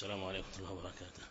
السلام عليكم ورحمة الله وبركاته.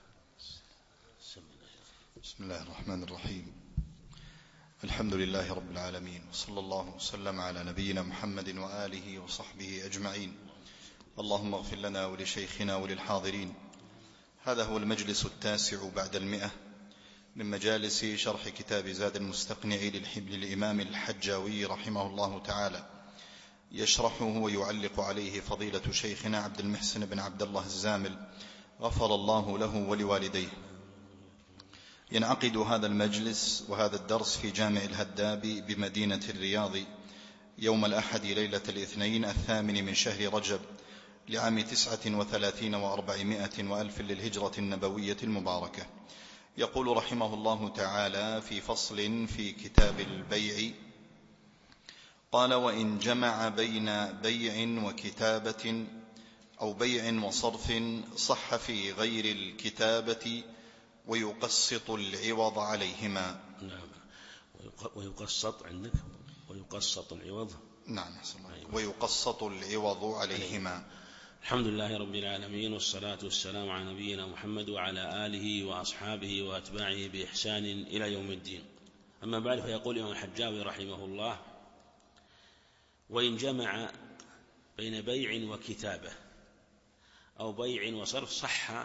بسم الله الرحمن الرحيم. الحمد لله رب العالمين، وصلى الله وسلم على نبينا محمد وآله وصحبه أجمعين. اللهم اغفر لنا ولشيخنا وللحاضرين. هذا هو المجلس 9 بعد 100 من مجالس شرح كتاب زاد المستقنع للإمام الحجاوي رحمه الله تعالى، يشرحه ويعلق عليه فضيلة شيخنا عبد المحسن بن عبد الله الزامل غفر الله له ولوالديه. ينعقد هذا المجلس وهذا الدرس في جامع الهداب بمدينة الرياض يوم الأحد ليلة الاثنين 8 من شهر رجب لعام 39 و400 وألف للهجرة النبوية المباركة. يقول رحمه الله تعالى في فصل في كتاب البيع: قال: وإن جمع بين بيع وكتابة أو بيع وصرف صح في غير الكتابة ويقسط العوض عليهما. نعم. ويقسط عندك ويقسط العوض. نعم. ويقسط العوض عليهما. الحمد لله رب العالمين، والصلاة والسلام على نبينا محمد وعلى آله وأصحابه وأتباعه بإحسان إلى يوم الدين. أما بعد، فيقول الإمام الحجاوي رحمه الله: وإن جمع بين بيع وكتابة أو بيع وصرف صح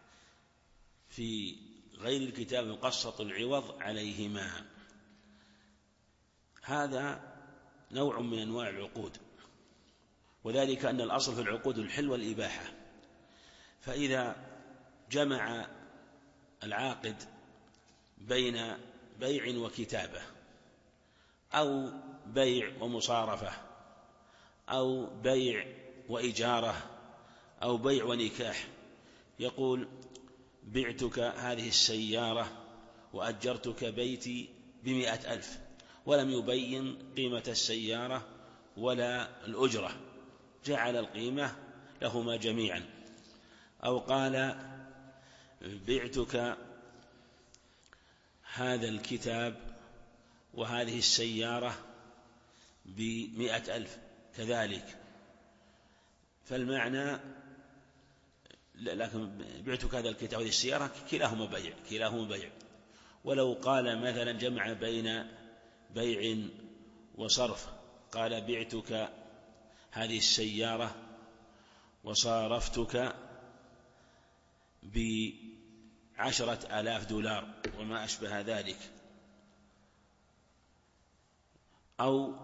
في غير الكتاب يقسط العوض عليهما. هذا نوع من أنواع العقود، وذلك أن الأصل في العقود الحل والإباحة. فإذا جمع العاقد بين بيع وكتابة أو بيع ومصارفة أو بيع وإجارة أو بيع ونكاح، يقول: بعتك هذه السيارة وأجرتك بيتي ب100,000، ولم يبين قيمة السيارة ولا الأجرة، جعل القيمة لهما جميعا. أو قال: بعتك هذا الكتاب وهذه السيارة ب100,000 كذلك، فالمعنى لكن بعتك هذا الكتاب وهذه السيارة كلاهما بيع. ولو قال مثلا جمع بين بيع وصرف، قال: بعتك هذه السيارة وصارفتك ب10,000 دولار وما أشبه ذلك. أو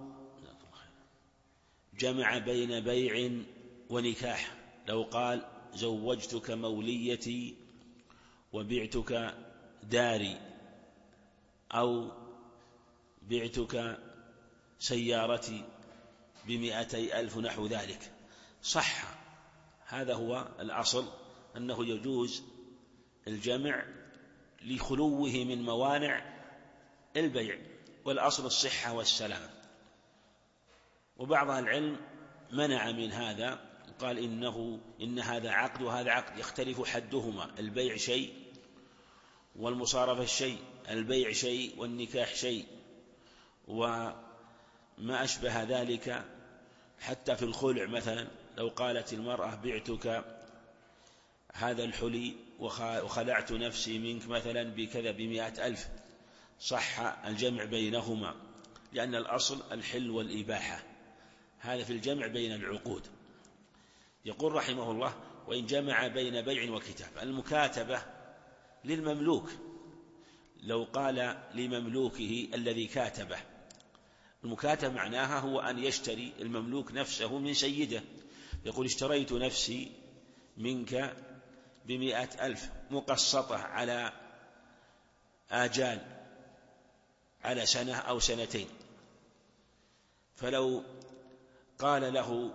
جمع بين بيع ونكاح، لو قال: زوجتك موليتي وبعتك داري، أو بعتك سيارتي ب200,000 نحو ذلك، صح. هذا هو الأصل، أنه يجوز الجمع لخلوه من موانع البيع، والأصل الصحة والسلام. وبعض العلم منع من هذا، قال إن هذا عقد وهذا عقد، يختلف حدهما، البيع شيء والمصارفة شيء، البيع شيء والنكاح شيء، وما أشبه ذلك. حتى في الخلع مثلا، لو قالت المرأة: بعتك هذا الحلي وخلعت نفسي منك مثلا بكذا ب100,000، صح الجمع بينهما، لأن الأصل الحل والإباحة. هذا في الجمع بين العقود. يقول رحمه الله: وإن جمع بين بيع وكتابة. المكاتبة للمملوك، لو قال لمملوكه الذي كاتبه، المكاتبة معناها هو أن يشتري المملوك نفسه من سيده، يقول: اشتريت نفسي منك ب100,000 مقسطة على آجال، على سنة أو سنتين. فلو قال له،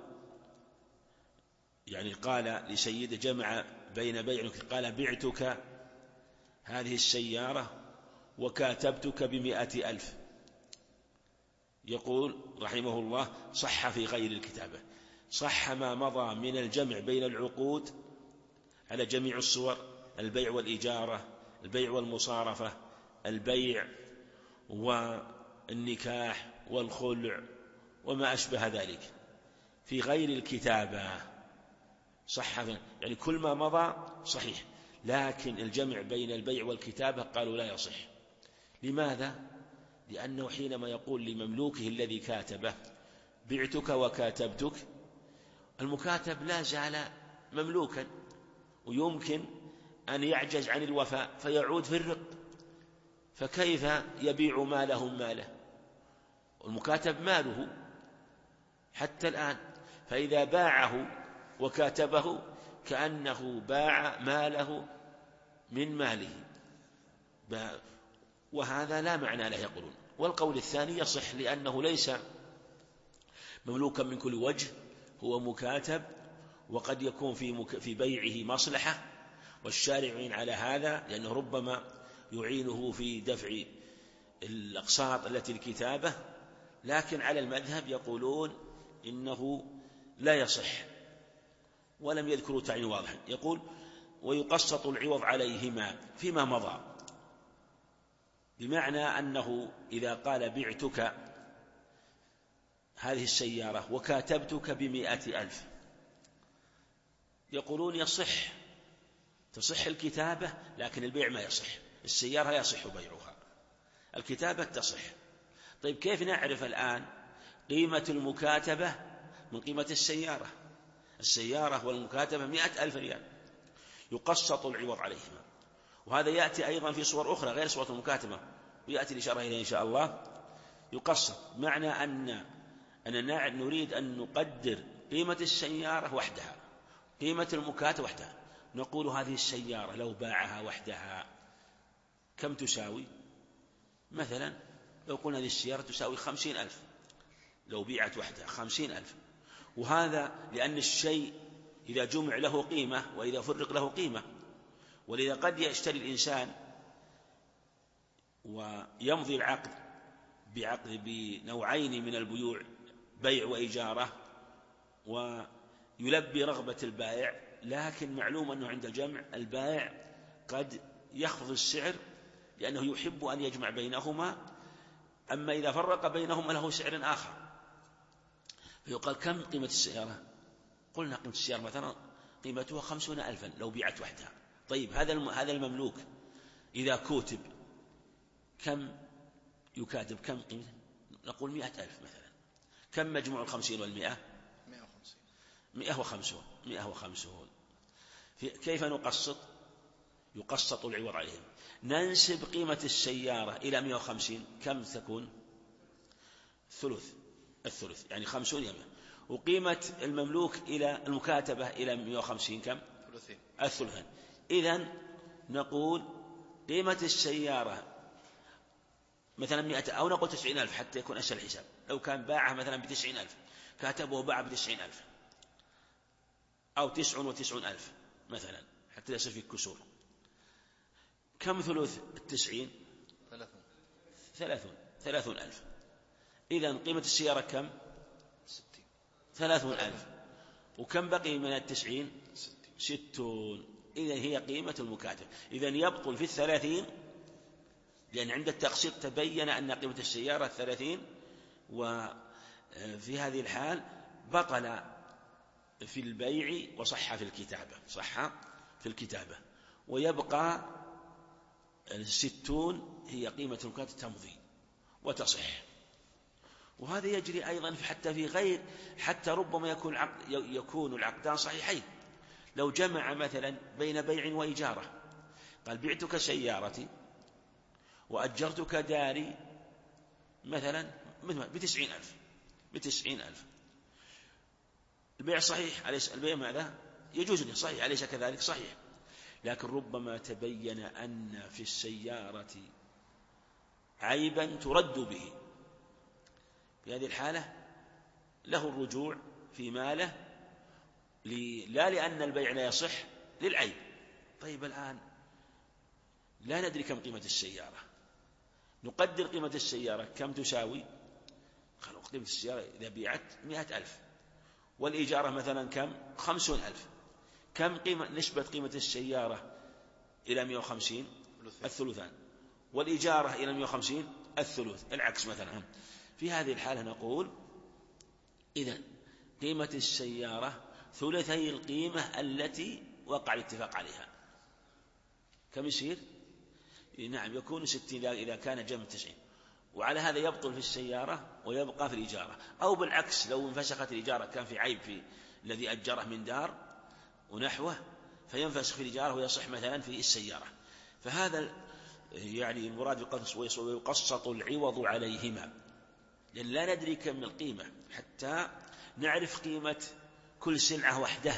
يعني قال لسيده، جمع بين بيع، قال: بعتك هذه السيارة وكاتبتك ب100,000، يقول رحمه الله: صح في غير الكتابة، صح ما مضى من الجمع بين العقود على جميع الصور: البيع والإجارة، البيع والمصارفة، البيع والنكاح والخلع وما أشبه ذلك. في غير الكتابة صح، يعني كل ما مضى صحيح، لكن الجمع بين البيع والكتابة قالوا لا يصح. لماذا؟ لأنه حينما يقول لمملوكه الذي كاتبه بعتك وكاتبتك، المكاتب لا زال مملوكا، ويمكن أن يعجز عن الوفاء فيعود في الرق، فكيف يبيع ماله ماله؟ والمكاتب ماله حتى الآن، فإذا باعه وكاتبه كأنه باع ماله من ماله، وهذا لا معنى له يقولون. والقول الثاني يصح، لأنه ليس مملوكا من كل وجه، هو مكاتب، وقد يكون في بيعه مصلحة، والشارع يعين على هذا، لأنه ربما يعينه في دفع الأقساط التي الكتابة، لكن على المذهب يقولون إنه لا يصح، ولم يذكروا تعيين واضحا. يقول ويقسط العوض عليهما فيما مضى، بمعنى أنه إذا قال بعتك هذه السيارة وكاتبتك ب100,000، يقولون تصح الكتابة، لكن البيع ما يصح. السيارة لا يصح بيعها، الكتابة تصح. طيب كيف نعرف الآن قيمة المكاتبة من قيمة السيارة؟ السيارة والمكاتبة 100,000 ريال، يقسط العوض عليهما. وهذا يأتي أيضا في صور أخرى غير صورة المكاتبة، ويأتي الإشارة إليه إن شاء الله. يقسط معنى أننا نريد أن نقدر قيمة السيارة وحدها، قيمة المكاتبة وحدها. نقول هذه السيارة لو باعها وحدها كم تساوي؟ مثلا لو قلنا هذه السيارة تساوي 50,000، لو بيعت وحدها 50,000. وهذا لأن الشيء إذا جمع له قيمة وإذا فرق له قيمة، ولذا قد يشتري الإنسان ويمضي العقد بنوعين من البيوع، بيع وإجارة، ويلبي رغبة البائع، لكن معلوم أنه عند الجمع البائع قد يخفض السعر لأنه يحب أن يجمع بينهما، أما إذا فرق بينهما له سعر آخر. فيقال كم قيمة السيارة؟ قلنا قيمة السيارة مثلا قيمتها 50,000 لو بيعت وحدها. طيب هذا المملوك إذا كوتب كم يكاتب؟ كم قيمة؟ نقول 100,000 مثلا. كم مجموع 50 والمئة؟ 150. كيف نقسط؟ يقسط العوض عليهم. ننسب قيمة السيارة إلى 150، كم تكون؟ الثلث، يعني 50 يوم. وقيمة المملوك إلى المكاتبة إلى 150 كم؟ الثلثين. إذن نقول قيمة السيارة مثلا 100، أو نقول 90,000 حتى يكون أسهل الحساب. لو كان باعها مثلا ب90,000، كاتبه باع ب90,000 أو 99,000 مثلا، حتى يصير في كسور. كم ثلث 90؟ 30,000. إذن قيمة السيارة كم؟ 30,000. وكم بقي من 90؟ 60. إذن هي قيمة المكاتب. إذن يبطل في 30، لأن عند التقسيط تبين أن قيمة السيارة 30، وفي هذه الحال بطل في البيع وصح في الكتابة، ويبقى 60 هي قيمة المكاتب تمضي وتصح. وهذا يجري أيضا حتى ربما يكون العقدان صحيحين. لو جمع مثلا بين بيع وإجارة، قال بعتك سيارتي وأجرتك داري مثلا ب90,000. البيع صحيح، البيع ماذا؟ يجوز له، صحيح، أليس كذلك؟ صحيح. لكن ربما تبين أن في السيارة عيبا ترد به، في هذه الحالة له الرجوع في ماله، لا لأن البيع لا يصح، للعيب. طيب الآن لا ندري كم قيمة السيارة، نقدر قيمة السيارة كم تساوي؟ قالوا قيمة السيارة إذا بيعت 100,000، والإجارة مثلا كم؟ 50,000. كم نسبة قيمة السيارة إلى 150؟ الثلثان. والإجارة إلى 150 الثلث، العكس مثلا. في هذه الحالة نقول إذن قيمة السيارة ثلثي القيمة التي وقع الاتفاق عليها. كم يصير؟ نعم يكون 60 إذا كان جمع 90. وعلى هذا يبطل في السيارة ويبقى في الإجارة. أو بالعكس لو انفسخت الإجارة كان في عيب في الذي أجره من دار ونحوه فينفسخ في الإجارة ويصح مثلا في السيارة. فهذا يعني المراد ويقسط العوض عليهما، لأن لا ندري كم القيمة حتى نعرف قيمة كل سلعة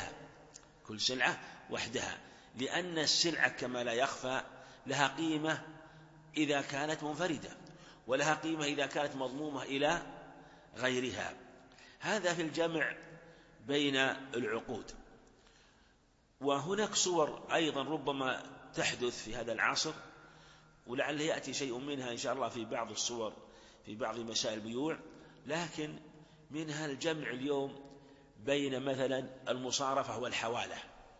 وحدها، لأن السلعة كما لا يخفى لها قيمة إذا كانت منفردة، ولها قيمة إذا كانت مضمومة إلى غيرها. هذا في الجمع بين العقود. وهناك صور أيضا ربما تحدث في هذا العصر، ولعل يأتي شيء منها إن شاء الله في بعض الصور في بعض مسائل البيوع، لكن منها الجمع اليوم بين مثلا المصارفة والحوالة،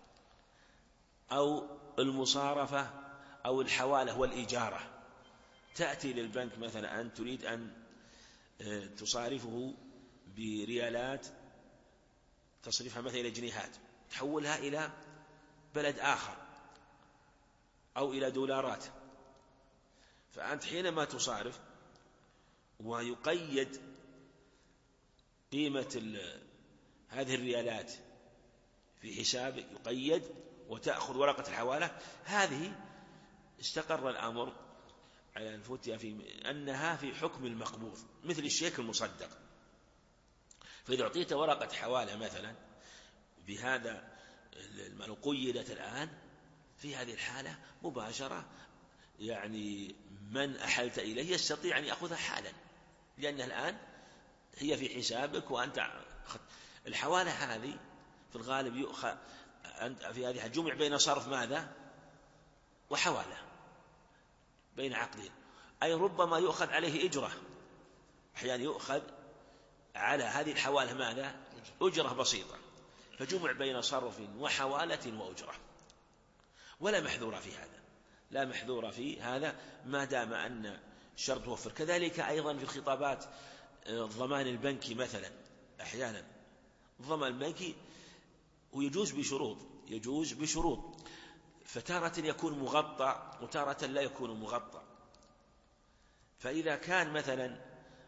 أو المصارفة أو الحوالة والإجارة. تأتي للبنك مثلا أن تريد أن تصارفه بريالات، تصرفها مثلا إلى جنيهات، تحولها إلى بلد آخر أو إلى دولارات. فأنت حينما تصارف ويقيد قيمة هذه الريالات في حسابك يقيد، وتأخذ ورقة الحوالة، هذه استقر الأمر على الفتية في أنها في حكم المقبوض مثل الشيك المصدق. فإذا أعطيت ورقة حوالة مثلا بهذا ما قيدت الآن، في هذه الحالة مباشرة يعني من أحلت إليه يستطيع أن يأخذها حالا، لأنها الآن هي في حسابك وأنت الحوالة هذه في الغالب يؤخذ في هذه الجمع بين صرف ماذا وحوالة بين عقدين، أي ربما يؤخذ عليه إجرة، أحيانا يؤخذ على هذه الحوالة ماذا أجرة بسيطة، فجمع بين صرف وحوالة وأجرة، ولا محذور في هذا، لا محذور في هذا ما دام أن الشرط توفر. كذلك أيضا في الخطابات الضمان البنكي مثلا، أحيانا الضمان البنكي يجوز بشروط، فتارة يكون مغطى وتارة لا يكون مغطى. فإذا كان مثلا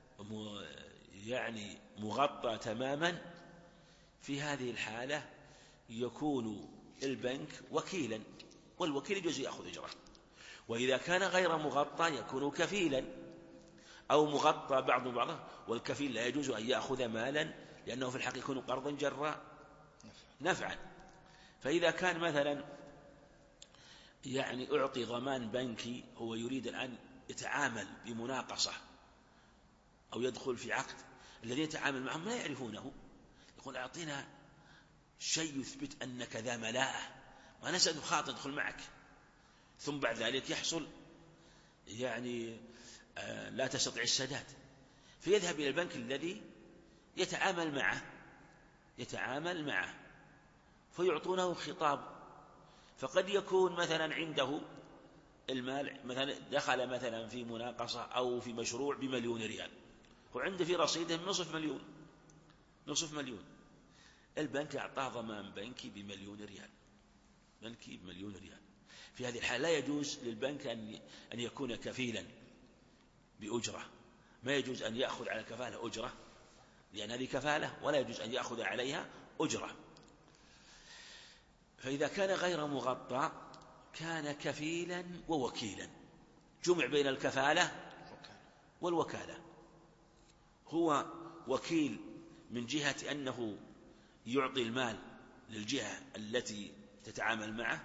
يعني مغطى تماما، في هذه الحالة يكون البنك وكيلا، والوكيل يجوز يأخذ أجره. وإذا كان غير مغطى يكون كفيلا أو مغطى بعضه، والكفيل لا يجوز أن يأخذ مالا، لأنه في الحقيقة يكون قرضا جراء نفعا. فإذا كان مثلا يعني أعطي ضمان بنكي، هو يريد الآن يتعامل بمناقصة أو يدخل في عقد، الذين يتعامل معهم لا يعرفونه، يقول أعطينا شيء يثبت أنك ذا ملاءة، ما نسأل خاطر ندخل معك، ثم بعد ذلك يحصل يعني لا تستطيع السداد، فيذهب إلى البنك الذي يتعامل معه فيعطونه خطاب. فقد يكون مثلا عنده المال، مثلا دخل مثلا في مناقصة أو في مشروع ب1,000,000 ريال، وعنده في رصيده نصف مليون، البنك أعطاه ضمان بنكي ب1,000,000 ريال، في هذه الحالة لا يجوز للبنك أن يكون كفيلا بأجرة، ما يجوز أن يأخذ على كفالة أجرة، لأن هذه كفالة ولا يجوز أن يأخذ عليها أجرة. فإذا كان غير مغطى كان كفيلا ووكيلا، جمع بين الكفالة والوكالة، هو وكيل من جهة أنه يعطي المال للجهة التي تتعامل معه،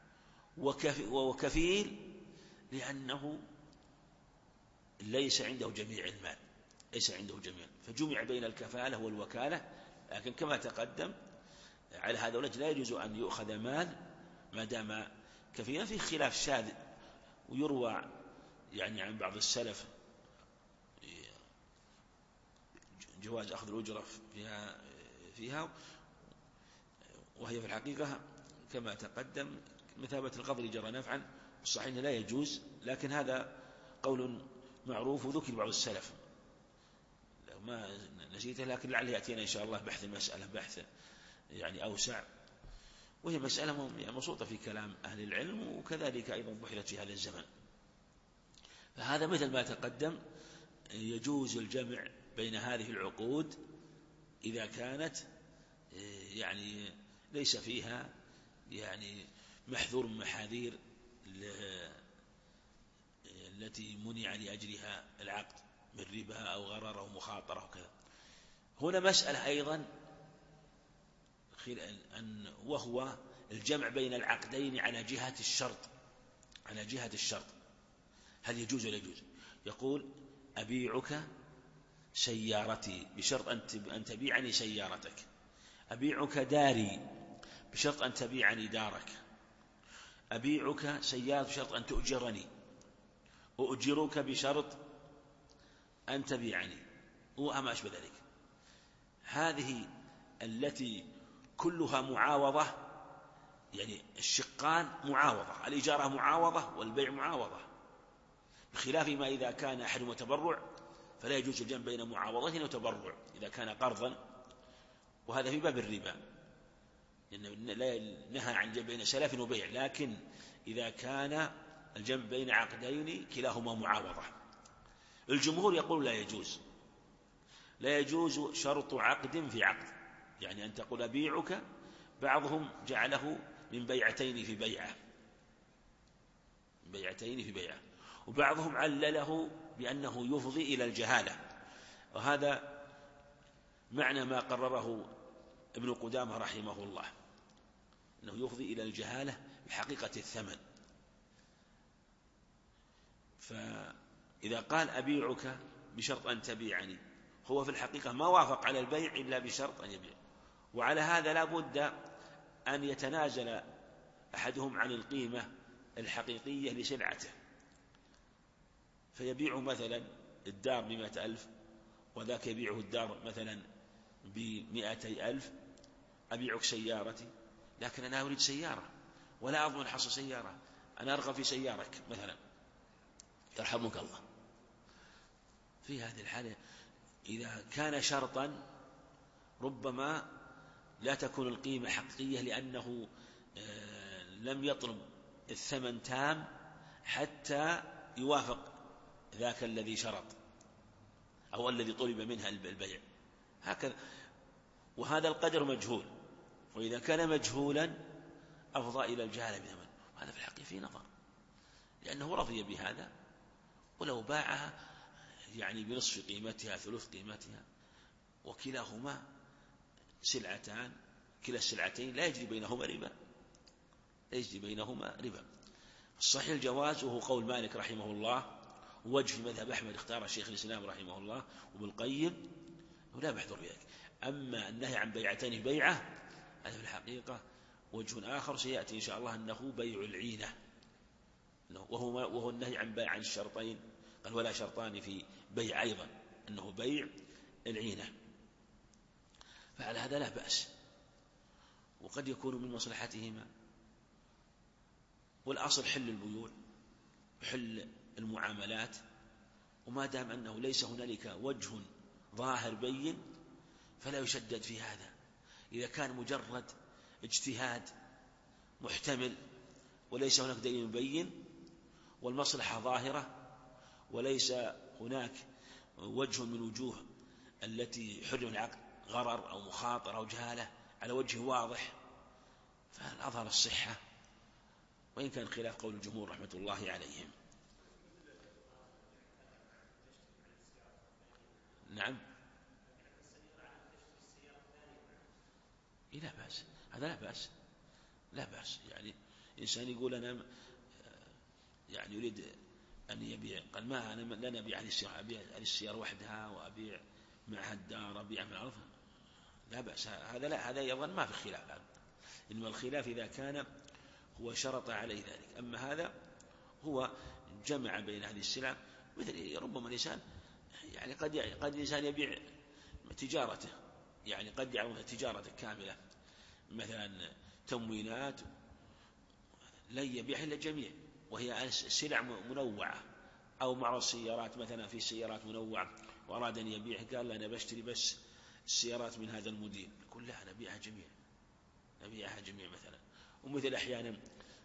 وكفيل لأنه ليس عنده جميع المال، فجمع بين الكفالة والوكالة. لكن كما تقدم على هذا الوجه لا يجوز أن يؤخذ مال ما دام كفيلا. في خلاف شاذ، ويروى يعني عن بعض السلف جواز أخذ الأجرة فيها، وهي في الحقيقة كما تقدم مثابة القبض جرى نفعا، الصحيح لا يجوز، لكن هذا قول معروف وذكر بعض السلف ما نسيته، لكن لعله يأتينا إن شاء الله بحث المسألة بحث يعني أوسع، وهي مسألة مبسوطة في كلام أهل العلم، وكذلك أيضا بحثت في هذا الزمن. فهذا مثل ما تقدم، يجوز الجمع بين هذه العقود إذا كانت يعني ليس فيها يعني محذور من محاذير التي منع لأجلها العقد من ربا أو غرر أو مخاطرة وكذا. هنا مسألة أيضا، وهو الجمع بين العقدين على جهة الشرط، على جهة الشرط، هل يجوز ولا يجوز؟ يقول أبيعك سيارتي بشرط أن تبيعني سيارتك، أبيعك داري بشرط أن تبيعني دارك، أبيعك سيارة بشرط أن تؤجرني، أؤجرك بشرط أن تبيعني، وما أشبه ذلك. هذه التي كلها معاوضة، يعني الشقان معاوضة، الإجارة معاوضة والبيع معاوضة، بخلاف ما إذا كان أحدهما تبرع فلا يجوز الجمع بين معاوضة وتبرع إذا كان قرضا، وهذا في باب الربا، لا نهى عن الجمع بين سلف وبيع، لكن إذا كان الجمع بين عقدين كلاهما معاوضة. الجمهور يقول لا يجوز، لا يجوز شرط عقد في عقد، يعني أن تقول أبيعك، بعضهم جعله من بيعتين في بيعة، بيعتين في بيعة، وبعضهم علله بأنه يفضي إلى الجهالة، وهذا معنى ما قرره ابن قدامة رحمه الله، أنه يفضي إلى الجهالة بحقيقة الثمن. فإذا قال أبيعك بشرط أن تبيعني، هو في الحقيقة ما وافق على البيع إلا بشرط أن يبيع، وعلى هذا لا بد أن يتنازل أحدهم عن القيمة الحقيقية لسلعته، فيبيع مثلا الدار ب100,000 وذاك يبيعه الدار مثلا ب200,000، أبيعك سيارتي لكن أنا أريد سيارة ولا أضمن حصل سيارة، أنا أرغب في سيارك مثلا، يرحمك الله. في هذه الحالة إذا كان شرطا ربما لا تكون القيمة حقيقية، لأنه لم يطلب الثمن تام حتى يوافق ذاك الذي شرط أو الذي طلب منها البيع، هكذا، وهذا القدر مجهول، وإذا كان مجهولا أفضى إلى الجهالة بثمن، وهذا في الحقيقة في نظر، لأنه رضي بهذا، ولو باعها يعني بنصف قيمتها ثلث قيمتها، وكلاهما سلعتان، كلا السلعتين لا يجري بينهما ربا، لا يجري بينهما ربا. الصحيح الجواز، وهو قول مالك رحمه الله، ووجه في مذهب أحمد اختار الشيخ الإسلام رحمه الله وابن القيم، ولا محذور بذلك. أما النهي عن بيعتين بيعة، هذا في الحقيقة وجه آخر سيأتي إن شاء الله، أنه بيع العينة، وهو النهي عن الشرطين، قال ولا شرطان في بيع أيضا، أنه بيع العينة، فعلى هذا لا بأس، وقد يكون من مصلحتهما، والأصل حل البيوع حل المعاملات، وما دام أنه ليس هنالك وجه ظاهر بين فلا يشدد في هذا. إذا كان مجرد اجتهاد محتمل وليس هناك دليل مبين والمصلحة ظاهرة وليس هناك وجه من وجوه التي حرم العقد، غرر أو مخاطر أو جهالة على وجه واضح، فالأظهر الصحة، وإن كان خلاف قول الجمهور رحمة الله عليهم. نعم، لا بأس، هذا لا بأس، لا بأس، يعني إنسان يقول أنا يعني يريد أن يبيع، قال ما أنا لا نبيع عن السيارة، أبيع عن السيارة وحدها وأبيع معها الدار، أبيع من الأرض، لا بأس، هذا لا، هذا يظن ما في خلاف، إنما الخلاف إذا كان هو شرط عليه ذلك. أما هذا هو جمع بين هذه السلع، مثل ربما الإنسان يعني قد الإنسان يبيع تجارته، يعني قد يعمل تجارته كاملة، مثلا تموينات لن يبيعها إلا الجميع، وهي سلع منوعة، أو معرض السيارات مثلا في سيارات منوعة وأراد أن يبيع، قال أنا بشتري بس السيارات من هذا الموديل، يقول لا أنا أبيعها جميع، يبيعها جميع مثلا. ومثل أحيانا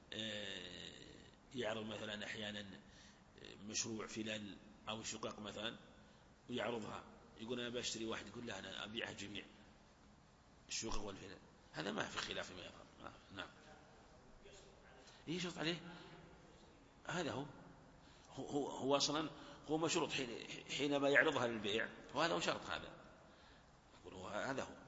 يعرض مثلا أحيانا مشروع فلل أو شقق مثلا ويعرضها، يقول أنا بشتري واحد، يقول لا أنا أبيعها جميع الشقق والفلل، هذا ما في خلاف ما يظهر. نعم يشرط عليه، هذا هو أصلا هو مشروط حينما يعرضها للبيع، وهذا هو شرط، هذا هذا هو.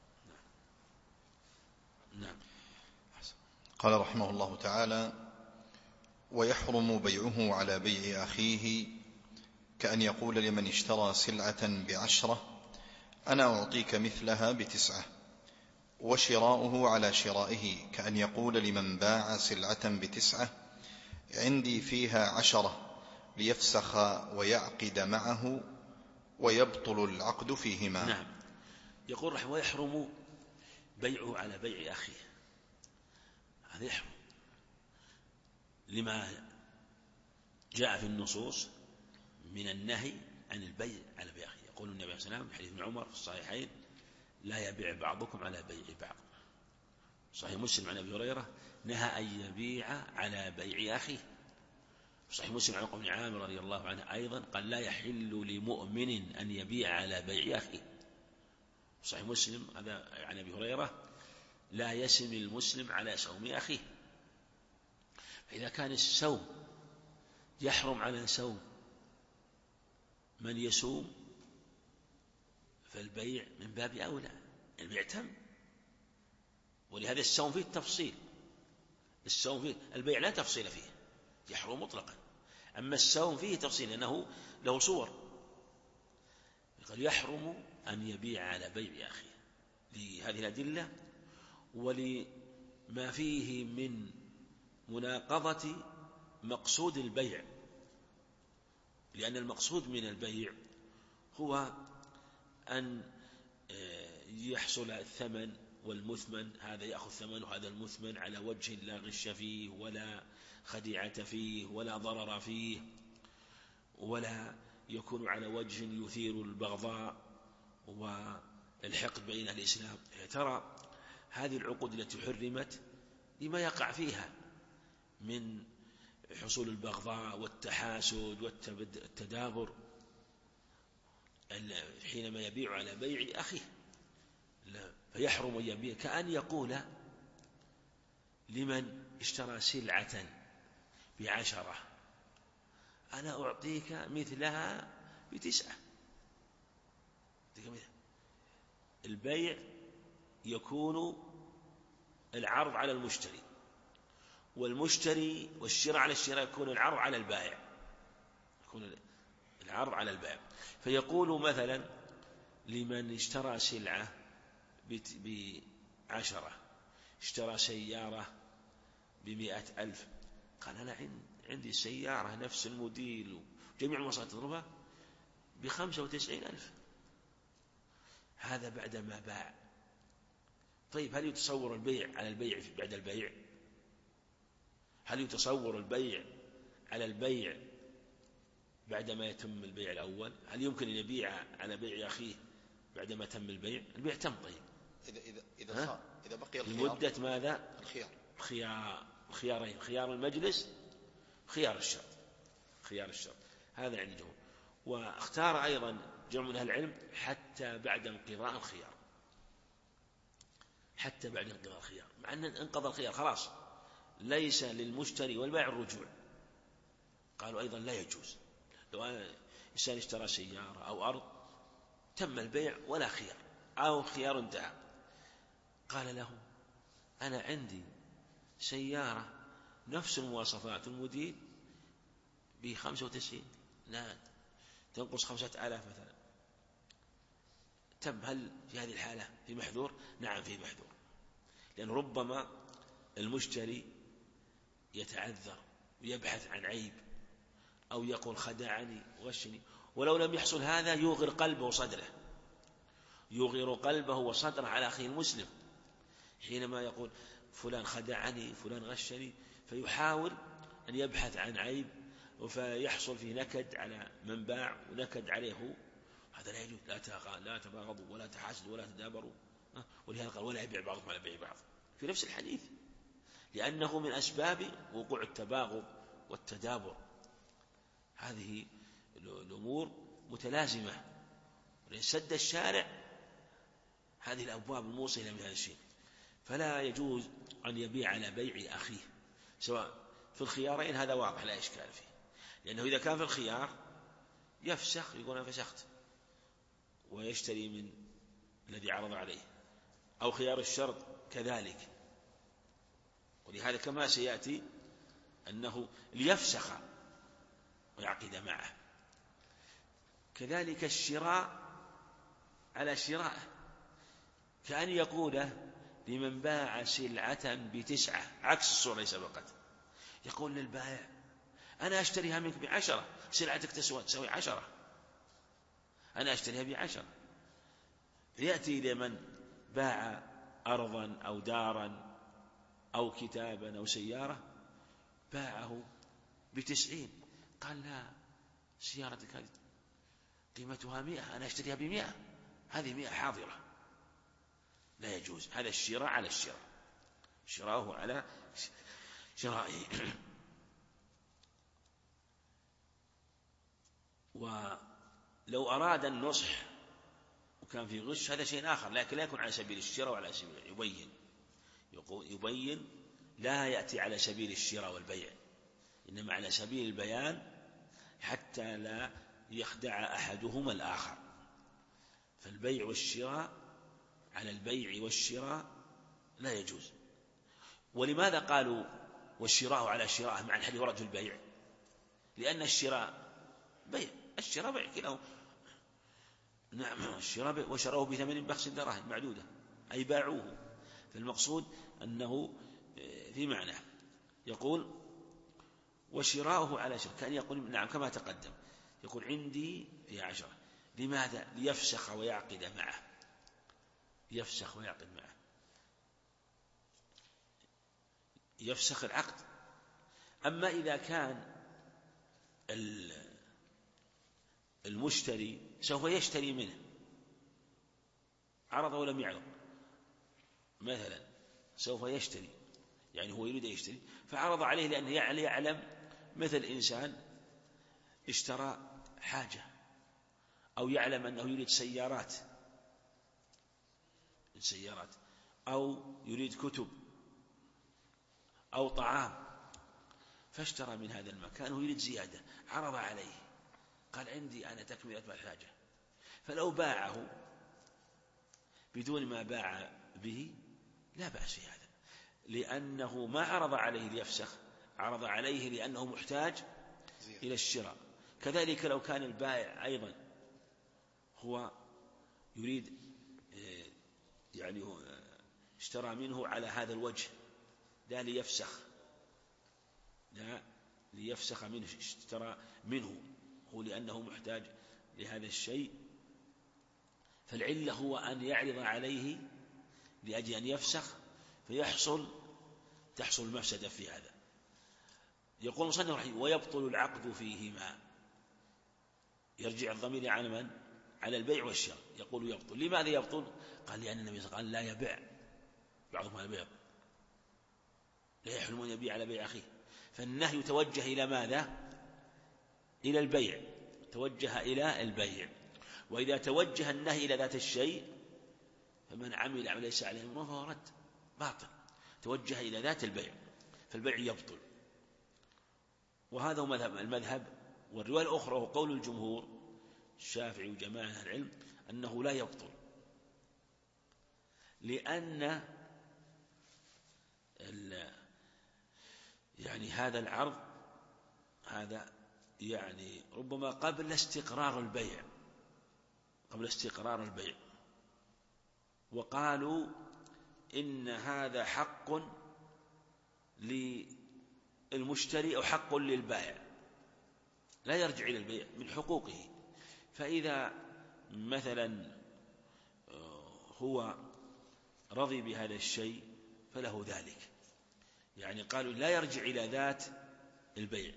نعم. قال رحمه الله تعالى: ويحرم بيعه على بيع أخيه، كأن يقول لمن اشترى سلعة ب10 أنا أعطيك مثلها ب9، وشراؤه على شرائه، كأن يقول لمن باع سلعة ب9 عندي فيها 10 ليفسخ ويعقد معه ويبطل العقد فيهما. نعم. يقول رحمه: ويحرم بيعه على بيع أخيه، هذا يحرم لما جاء في النصوص من النهي عن البيع على بيع أخيه. يقول النبي عليه الصلاة والسلام في حديث ابن عمر في الصحيحين: لا يبيع بعضكم على بيع بعض. صحيح مسلم عن أبي هريرة نهى أن يبيع على بيع أخيه. صحيح مسلم عن عقبة بن عامر رضي الله عنه أيضا قال: لا يحل لمؤمن أن يبيع على بيع أخيه. صحيح مسلم هذا عن أبي هريرة: لا يسم المسلم على سوم أخيه. فإذا كان السوم يحرم على سوم من يسوم، فالبيع من باب أولى، البيع تم. ولهذا السوم فيه التفصيل، السوم فيه، البيع لا تفصيل فيه، يحرم مطلقا. أما السوم فيه تفصيل لأنه له صور. قال: يحرم أن يبيع على بيع أخيه، لهذه الأدلة ولما فيه من مناقضة مقصود البيع، لأن المقصود من البيع هو أن يحصل الثمن والمثمن، هذا يأخذ ثمن وهذا المثمن على وجه لا غش فيه ولا خديعة فيه ولا ضرر فيه، ولا يكون على وجه يثير البغضاء والحقد بين الإسلام. ترى هذه العقود التي حرمت لما يقع فيها من حصول البغضاء والتحاسد والتدابر حينما يبيع على بيع أخيه، فيحرم أن يبيع، كأن يقول لمن اشترى سلعة ب10 أنا أعطيك مثلها ب9. البيع يكون العرض على المشتري، والمشتري والشراء على الشراء يكون العرض على البائع، يكون العرض على البائع. فيقول مثلا لمن اشترى سلعة ب10، اشترى سيارة ب100,000، قال أنا عندي سيارة نفس الموديل وجميع المواصفات تضربها ب95,000، هذا بعدما باع. طيب هل يتصور البيع على البيع بعد البيع؟ هل يتصور البيع على البيع بعدما يتم البيع الأول؟ هل يمكن أن يبيع على بيع أخيه بعدما تم البيع؟ البيع تم. طيب إذا بقي الخيار لمدة ماذا؟ الخيارين: خيار المجلس، خيار الشرط، هذا عند الجمهور. واختار أيضا جمع من أهل العلم حتى بعد انقضاء الخيار، حتى بعد انقضاء الخيار، مع أن انقضى الخيار خلاص ليس للمشتري والبائع الرجوع. قالوا أيضا لا يجوز لو إنسان اشترى سيارة أو أرض تم البيع ولا خيار أو خيار انتهى، قال له أنا عندي سيارة نفس المواصفات الموديل ب95، لا تنقص 5,000 مثلا، تم. هل في هذه الحالة في محذور؟ نعم في محذور، لأن ربما المشتري يتعذر ويبحث عن عيب أو يقول خدعني وغشني، ولو لم يحصل هذا يغر قلبه وصدره، يغير قلبه وصدره على أخيه المسلم حينما يقول فلان خدعني فلان غشني، فيحاول أن يبحث عن عيب فيحصل فيه نكد على من باع ونكد عليه هو. هذا لا يجوز. لا تباغضوا ولا تحاسدوا ولا تدابروا، ولهذا قال ولا يبيع بعضكم على بيع بعض. في نفس الحديث، لأنه من أسباب وقوع التباغض والتدابر. هذه الأمور متلازمة، وإن سد الشارع هذه الأبواب الموصلة من هذا الشيء. فلا يجوز أن يبيع على بيع أخيه، سواء في الخيارين، هذا واضح لا إشكال فيه، لأنه إذا كان في الخيار يفسخ، يقول أنا فسخت، ويشتري من الذي عرض عليه، أو خيار الشرط كذلك. ولهذا كما سيأتي أنه ليفسخ ويعقد معه. كذلك الشراء على شراءه، كأن يقول لمن باع سلعة ب9، عكس الصورة اللي سبقت، يقول للبائع أنا أشتريها منك ب10، سلعتك تسوي 10، أنا أشتريها ب10. يأتي لمن باع أرضا أو دارا أو كتابا أو سيارة، باعه ب90، قال لا، سيارتك هذه قيمتها 100، أنا أشتريها ب100، هذه 100 حاضرة. لا يجوز، هذا الشراء على الشراء، شراؤه على شرائه. ولو أراد النصح وكان في غش هذا شيء آخر، لكن لا يكون على سبيل الشراء وعلى سبيل يبين، لا يأتي على سبيل الشراء والبيع، إنما على سبيل البيان حتى لا يخدع أحدهما الآخر. فالبيع والشراء على البيع والشراء لا يجوز. ولماذا قالوا والشراء على شراء مع الحديث ورد في البيع؟ لأن الشراء بيع، الشراء بيع كلاهما. نعم، الشراء بيع، وشروه بثمن بخس دراهم معدودة، أي باعوه. فالمقصود أنه في معنى، يقول وشراؤه على شراء، كأن يقول نعم كما تقدم، يقول عندي في 10، لماذا؟ ليفسخ ويعقد معه، يفسخ ويعقد معه، يفسخ العقد. أما إذا كان المشتري سوف يشتري منه، عرض ولم يعرض، مثلا سوف يشتري، يعني هو يريد أن يشتري، فعرض عليه لأنه يعلم، مثل إنسان اشترى حاجة، أو يعلم أنه يريد سيارات، أو يريد كتب أو طعام، فاشترى من هذا المكان ويريد زيادة، عرض عليه، قال عندي أنا تكملة الحاجة، فلو باعه بدون ما باع به لا بأس في هذا، لأنه ما عرض عليه ليفسخ، عرض عليه لأنه محتاج إلى الشراء. كذلك لو كان البائع أيضا هو يريد، يعني اشترى منه على هذا الوجه، لا ليفسخ منه، اشترى منه هو لأنه محتاج لهذا الشيء، فالعلة هو أن يعرض عليه لأجل أن يفسخ، تحصل المفسدة في هذا. يقول المصنف رحمه ويبطل العقد فيهما، يرجع الضمير على من؟ على البيع والشراء. يقول يبطل، لماذا يبطل؟ قال لأن النبي صلى الله عليه وسلم قال لا يبيع بعضهم على بيع، لا يحرم أن يبيع على بيع أخيه. فالنهي توجه إلى ماذا؟ إلى البيع، توجه إلى البيع. وإذا توجه النهي إلى ذات الشيء فمن عمل عمل ليس عليه أمره فهو رد، باطل. توجه إلى ذات البيع فالبيع يبطل. وهذا هو المذهب. والرواية الأخرى هو قول الجمهور الشافعي وجماعة أهل العلم أنه لا يبطل، لأن يعني هذا العرض هذا يعني ربما قبل استقرار البيع، وقالوا إن هذا حق للمشتري أو حق للبائع، لا يرجع إلى البيع من حقوقه. فإذا مثلا هو رضي بهذا الشيء فله ذلك، يعني قالوا لا يرجع إلى ذات البيع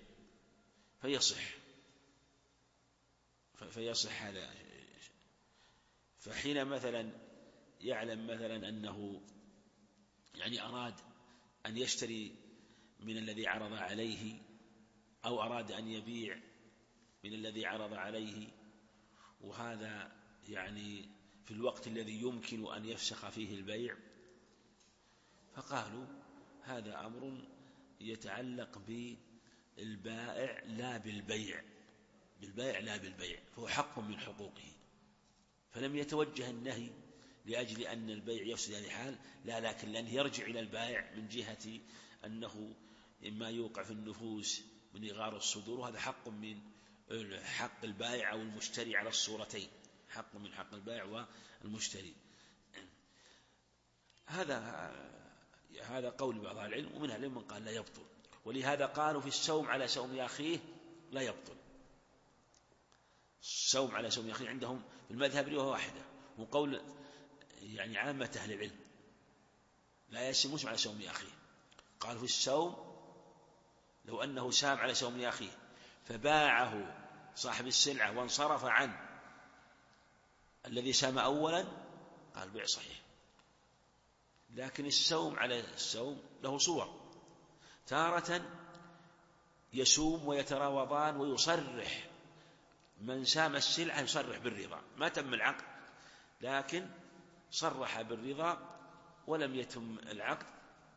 فيصح هذا. فحين مثلا يعلم مثلا أنه يعني أراد أن يشتري من الذي عرض عليه، أو أراد أن يبيع من الذي عرض عليه، وهذا يعني في الوقت الذي يمكن أن يفسخ فيه البيع، فقالوا هذا أمر يتعلق بالبائع لا بالبيع، لا بالبيع، فهو حق من حقوقه، فلم يتوجه النهي لأجل أن البيع يفسد هذه الحال، لا، لكن لأنه يرجع إلى البائع من جهة أنه إما يوقع في النفوس من إغار الصدور، وهذا حق من حق البائع أو المشتري على الصورتين، حق من حق البائع والمشتري. هذا قول بعض أهل العلم، ومن أهل العلم من قال لا يبطل، ولهذا قالوا في السوم على سوم أخيه لا يبطل. السوم على سوم أخيه عندهم في المذهب رواية واحدة، وقول يعني عامة أهل العلم لا يسمون على سوم أخيه. قالوا في السوم لو أنه سام على سوم أخيه فباعه صاحب السلعة وانصرف عن الذي سام أولا، قال بيع صحيح. لكن السوم على السوم له صور، تارة يسوم ويتراوضان ويصرح من سام السلعة، يصرح بالرضا، ما تم العقد لكن صرح بالرضا ولم يتم العقد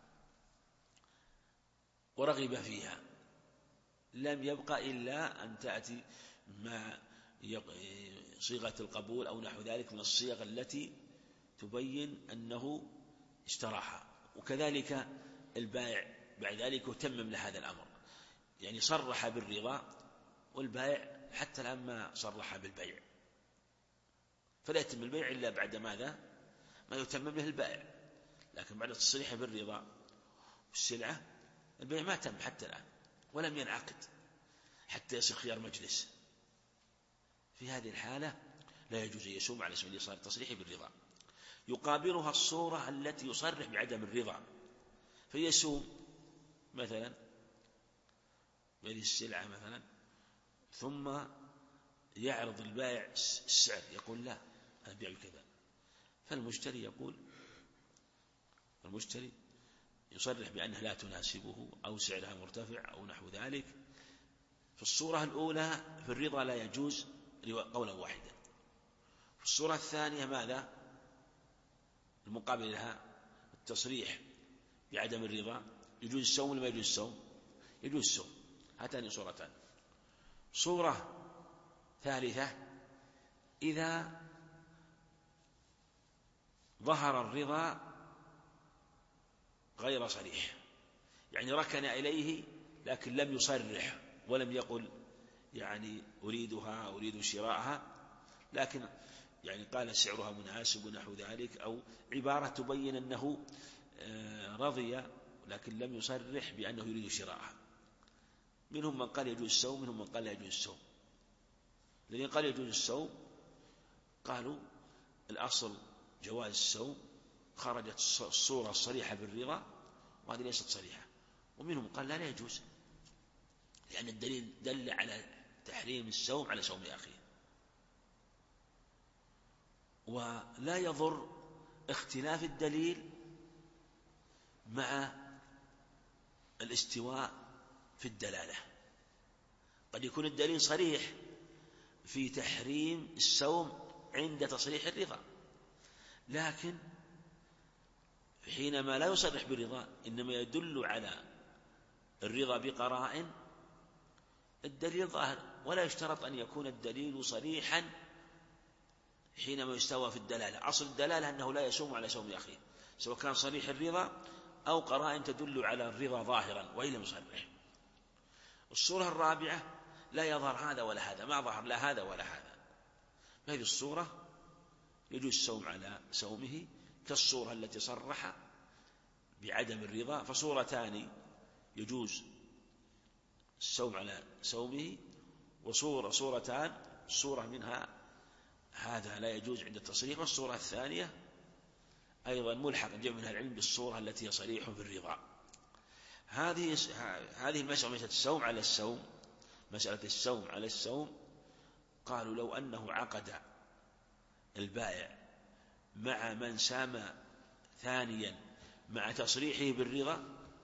ورغب فيها، لم يبقى إلا أن تأتي مع صيغة القبول أو نحو ذلك من الصيغ التي تبين أنه اشتراها. وكذلك البائع بعد ذلك يتمم لهذا الأمر، يعني صرح بالرضا والبائع حتى الآن ما صرح بالبيع، فلا يتم البيع إلا بعد ماذا؟ ما يتمم له البائع. لكن بعد التصريح بالرضا والسلعة البيع ما تم حتى الآن ولم ينعقد حتى يصير خيار مجلس. في هذه الحالة لا يجوز يسوم على اسم الإصرار التصريح بالرضا. يقابلها الصورة التي يصرح بعدم الرضا، فيسوم مثلا بهذه السلعة مثلا، ثم يعرض البائع السعر، يقول لا أنا أبيع بكذا، فالمشتري يقول، المشتري يصرح بأنها لا تناسبه أو سعرها مرتفع أو نحو ذلك. في الصورة الأولى في الرضا لا يجوز قولا واحدا. في الصورة الثانية ماذا؟ المقابل لها التصريح بعدم الرضا، يجوز السوم ولا ما يجوز السوم؟ يجوز السوم. هاتان صورتان. صورة ثالثة إذا ظهر الرضا غير صريح، يعني ركن إليه لكن لم يصرح ولم يقل يعني أريدها أريد شراءها، لكن يعني قال سعرها مناسب ونحو ذلك، أو عبارة تبين أنه رضي لكن لم يصرح بأنه يريد شراءها. منهم من قال يجوز السوم، منهم من قال لا يجوز السوم. الذين قال يجوز السوم قالوا الأصل جواز السوم، خرجت الصورة الصريحة بالرضا وهذه ليست صريحة. ومنهم قال لا يجوز، لأن الدليل دل على تحريم السوم على سوم أخيه. ولا يضر اختلاف الدليل مع الاستواء في الدلالة. قد يكون الدليل صريح في تحريم السوم عند تصريح الرضا، لكن حينما لا يصرح بالرضا إنما يدل على الرضا بقرائن الدليل ظاهر، ولا يشترط أن يكون الدليل صريحا حينما يستوى في الدلالة. أصل الدلالة أنه لا يسوم على سوم أخيه، سواء كان صريح الرضا أو قرائن تدل على الرضا ظاهرا وإن لم يصرح. الصورة الرابعة لا يظهر هذا ولا هذا، ما ظهر لا هذا ولا هذا، هذه الصورة يجوز السوم على سومه كالصورة التي صرح بعدم الرضا. فصورتان يجوز السوم على سومه، وصورتان صورة منها هذا لا يجوز عند التصريح، والصورة الثانية أيضا ملحق جمع من العلم بالصورة التي صريح بالرضا. هذه المسألة، مسألة السوم على السوم، مسألة السوم على السوم، قالوا لو أنه عقد البائع مع من سام ثانيا مع تصريحه بالرضا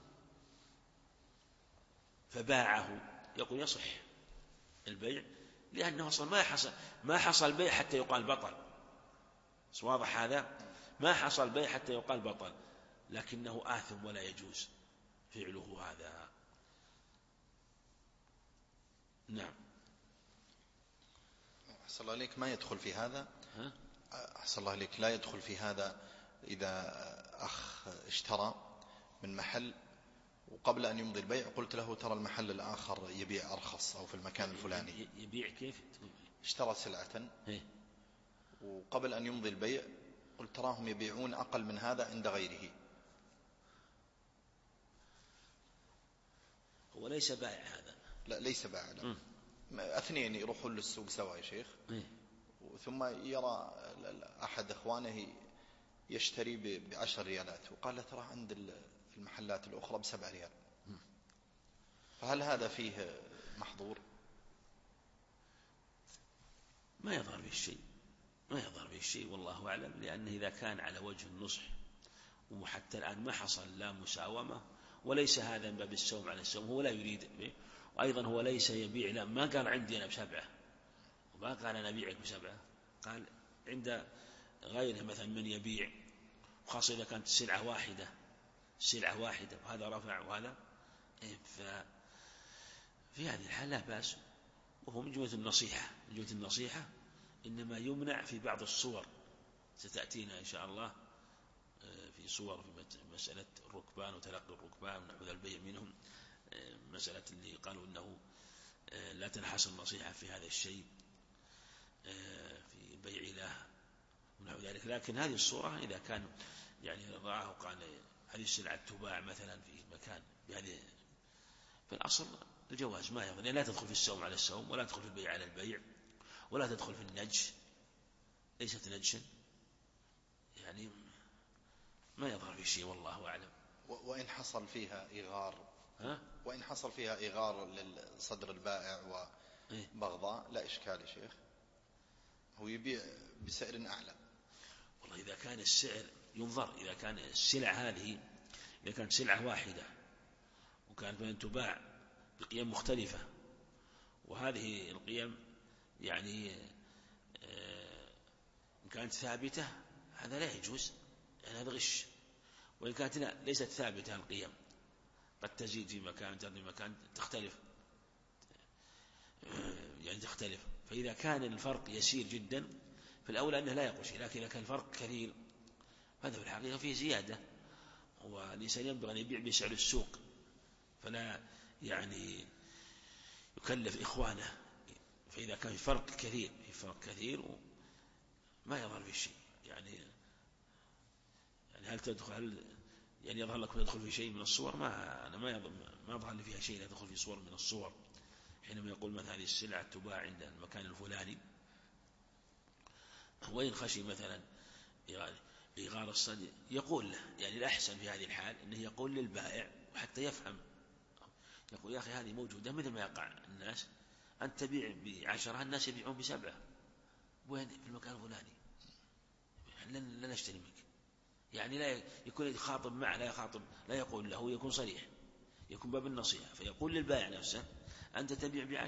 فباعه، يقول يصح البيع، لأنه أصلا ما حصل البيع حتى يقال بطل. واضح هذا؟ ما حصل البيع حتى يقال بطل، لكنه آثم ولا يجوز فعله هذا. نعم. أحسن الله عليك، ما يدخل في هذا. أحسن الله عليك، لا يدخل في هذا إذا أخ اشترى من محل وقبل أن يمضي البيع قلت له ترى المحل الآخر يبيع أرخص أو في المكان الفلاني. يبيع كيف؟ اشترى سلعة وقبل أن يمضي البيع قلت تراهم يبيعون أقل من هذا عند غيره. هو ليس بائع هذا. لا ليس بائع، لا. اثنين يروحون للسوق سوا يا شيخ، ثم يرى أحد إخوانه يشتري ب10 ريالات وقال له ترى عند المحلات الأخرى ب7 ريال. فهل هذا فيه محظور؟ ما يظهر به الشيء والله أعلم، لأنه إذا كان على وجه النصح وحتى الآن ما حصل لا مساومة، وليس هذا من باب السوم على السوم، هو لا يريد به، وأيضا هو ليس يبيع، لا ما قال عندي أنا ب7 وما قال أنا أبيعك ب7، قال عند غيره مثلا من يبيع، وخاصة إذا كانت سلعة واحدة وهذا رفع وهذا، ففي هذه الحالة لا بأس. وهو من جملة النصيحة إنما يمنع في بعض الصور ستأتينا إن شاء الله، في صور في مسألة الركبان وتلقي الركبان ونحو البيع منهم، مسألة اللي قالوا إنه لا تنحصر النصيحة في هذا الشيء في بيع له ونحو ذلك. لكن هذه الصورة إذا كان يعني رآه قال هذه السلعة تباع مثلا في مكان بهذه، في الأصل الجواز ما يظهر، لا تدخل في السوم على السوم، ولا تدخل في البيع على البيع، ولا تدخل في النجش، ليست نجشا، يعني ما يظهر في شيء والله أعلم. وإن حصل فيها إغار للصدر البائع وبغضاء لا إشكال يا شيخ، هو يبيع بسعر أعلى. والله إذا كان السعر ينظر، إذا كان السلع هذه إذا كانت سلعة واحدة وكانت بأن تباع بقيم مختلفة، وهذه القيم يعني إن كانت ثابتة هذا لا يجوز، يعني هذا غش. وإن كانت ليست ثابتة القيم، قد تزيد في مكان تزيد في مكان، تختلف. فإذا كان الفرق يسير جدا فالأولى أنه لا يقول شيء، لكن إذا كان الفرق كثير هذا في الحقيقة فيه زيادة، والإنسان ينبغي أن يبيع بسعر السوق، فلا يعني يكلف إخوانه. فإذا كان في فرق كثير ما يظهر في شيء، يعني هل يعني يظهر لك تدخل في شيء من الصور؟ ما يظهر لي فيها شيء لا تدخل في صور من الصور. حينما يقول مثلا هذه السلعة تباع عند المكان الفلاني، وإن خشي مثلا إغار الصدر يقول له، يعني الأحسن في هذه الحال أنه يقول للبائع حتى يفهم، يقول يا أخي هذه موجودة مثل ما يقع الناس، أنت تبيع ب10 الناس يبيعون ب7، وين في المكان الفلاني لن نشتري منك. يعني لا يكون يخاطب معه، لا يقول له، يكون صريح، يكون باب النصيحة، فيقول للبائع نفسه أنت تبيع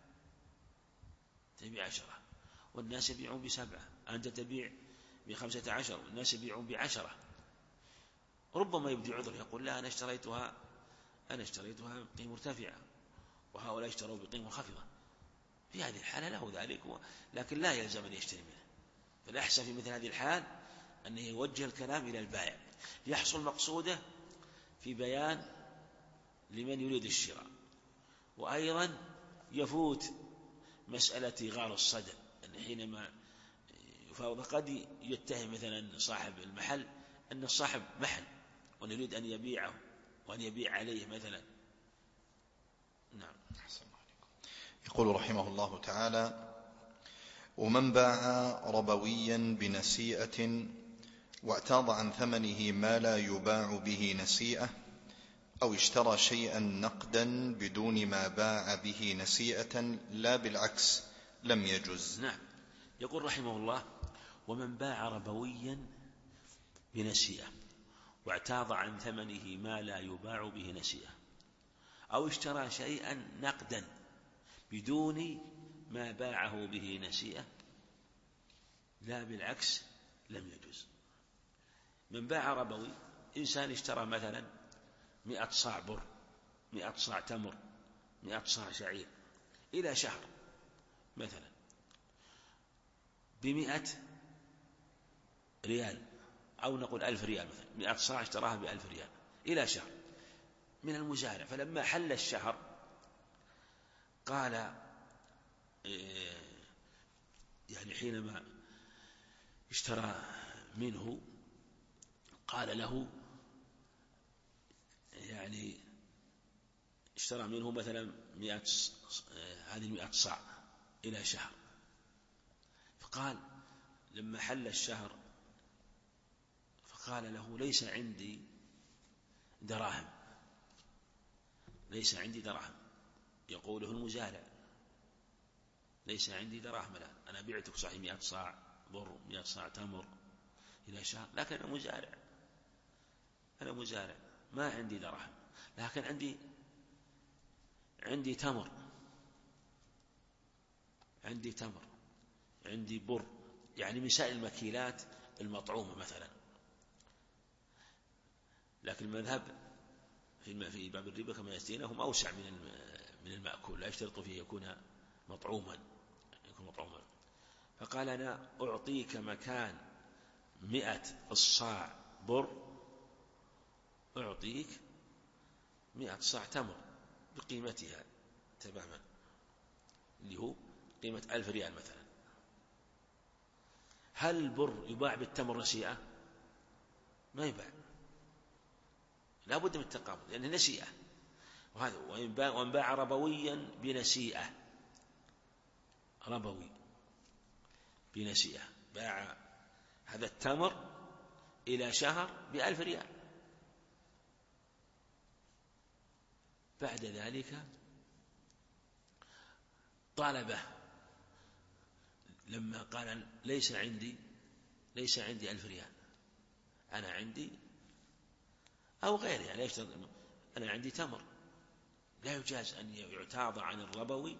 ب10 والناس يبيعون ب7، أنت تبيع ب15 والناس يبيعون ب10. ربما يبدي عذر يقول لا أنا اشتريتها بقيمة مرتفعة وهؤلاء اشتروا بقيمة منخفضة، في هذه الحالة له ذلك، لكن لا يلزم أن يشتري منه. فالأحسن في مثل هذه الحال أن يوجه الكلام إلى البائع ليحصل مقصوده في بيان لمن يريد الشراء، وأيضا يفوت مسألة غار الصدر، أن حينما يفاوض قد يتهم مثلا صاحب المحل أن الصاحب محل وأن يريد أن يبيعه وأن يبيع عليه مثلا. نعم. يقول رحمه الله تعالى: ومن باع ربويا بنسيئة واعتاض عن ثمنه ما لا يباع به نسيئة، أو اشترى شيئا نقدا بدون ما باع به نسيئة لا بالعكس لم يجز. نعم. يقول رحمه الله: ومن باع ربويا بنسيئة، واعتاض عن ثمنه ما لا يباع به نسيئة، أو اشترى شيئا نقدا بدون ما باعه به نسيئة، لا بالعكس لم يجوز. من باع ربوي، إنسان اشترى مثلا 100 صاع بر، 100 صاع تمر، 100 صاع شعير إلى شهر مثلا ب100 ريال، أو نقول 1000 ريال مثلا، 100 صاع اشتراها ب1000 ريال إلى شهر من المزارع. فلما حل الشهر قال يعني حينما اشترى منه قال له يعني اشترى منه مثلا 100 هذه 100 صاع إلى شهر، فقال لما حل الشهر فقال له ليس عندي دراهم، ليس عندي دراهم، يقوله المزارع ليس عندي دراهم الآن، أنا بعتك صحيح 100 صاع بر، 100 صاع تمر إلى شهر، لكن أنا مزارع، أنا مزارع ما عندي دراهم، لكن عندي تمر، عندي بر، يعني من سائر المكيلات المطعومة مثلا. لكن المذهب في باب الربا كما يأتينا هم أوسع من المأكول، لا يشترط فيه يكون مطعوما. فقال أنا أعطيك مكان 100 الصاع بر، أعطيك 100 صاع تمر بقيمتها تماما، اللي هو قيمة 1000 ريال مثلا. هل البر يباع بالتمر نسيئة؟ ما يباع، لا بد من التقابض لأنه نسيئة. وهذا وإن باع ربويا بنسيئة، ربوي بنسيئة، باع هذا التمر إلى شهر ب1000 ريال، بعد ذلك طالبه لما قال ليس عندي 1000 ريال، أنا عندي أو غيري، يعني أنا عندي تمر، لا يجاز أن يعتاض عن الربوي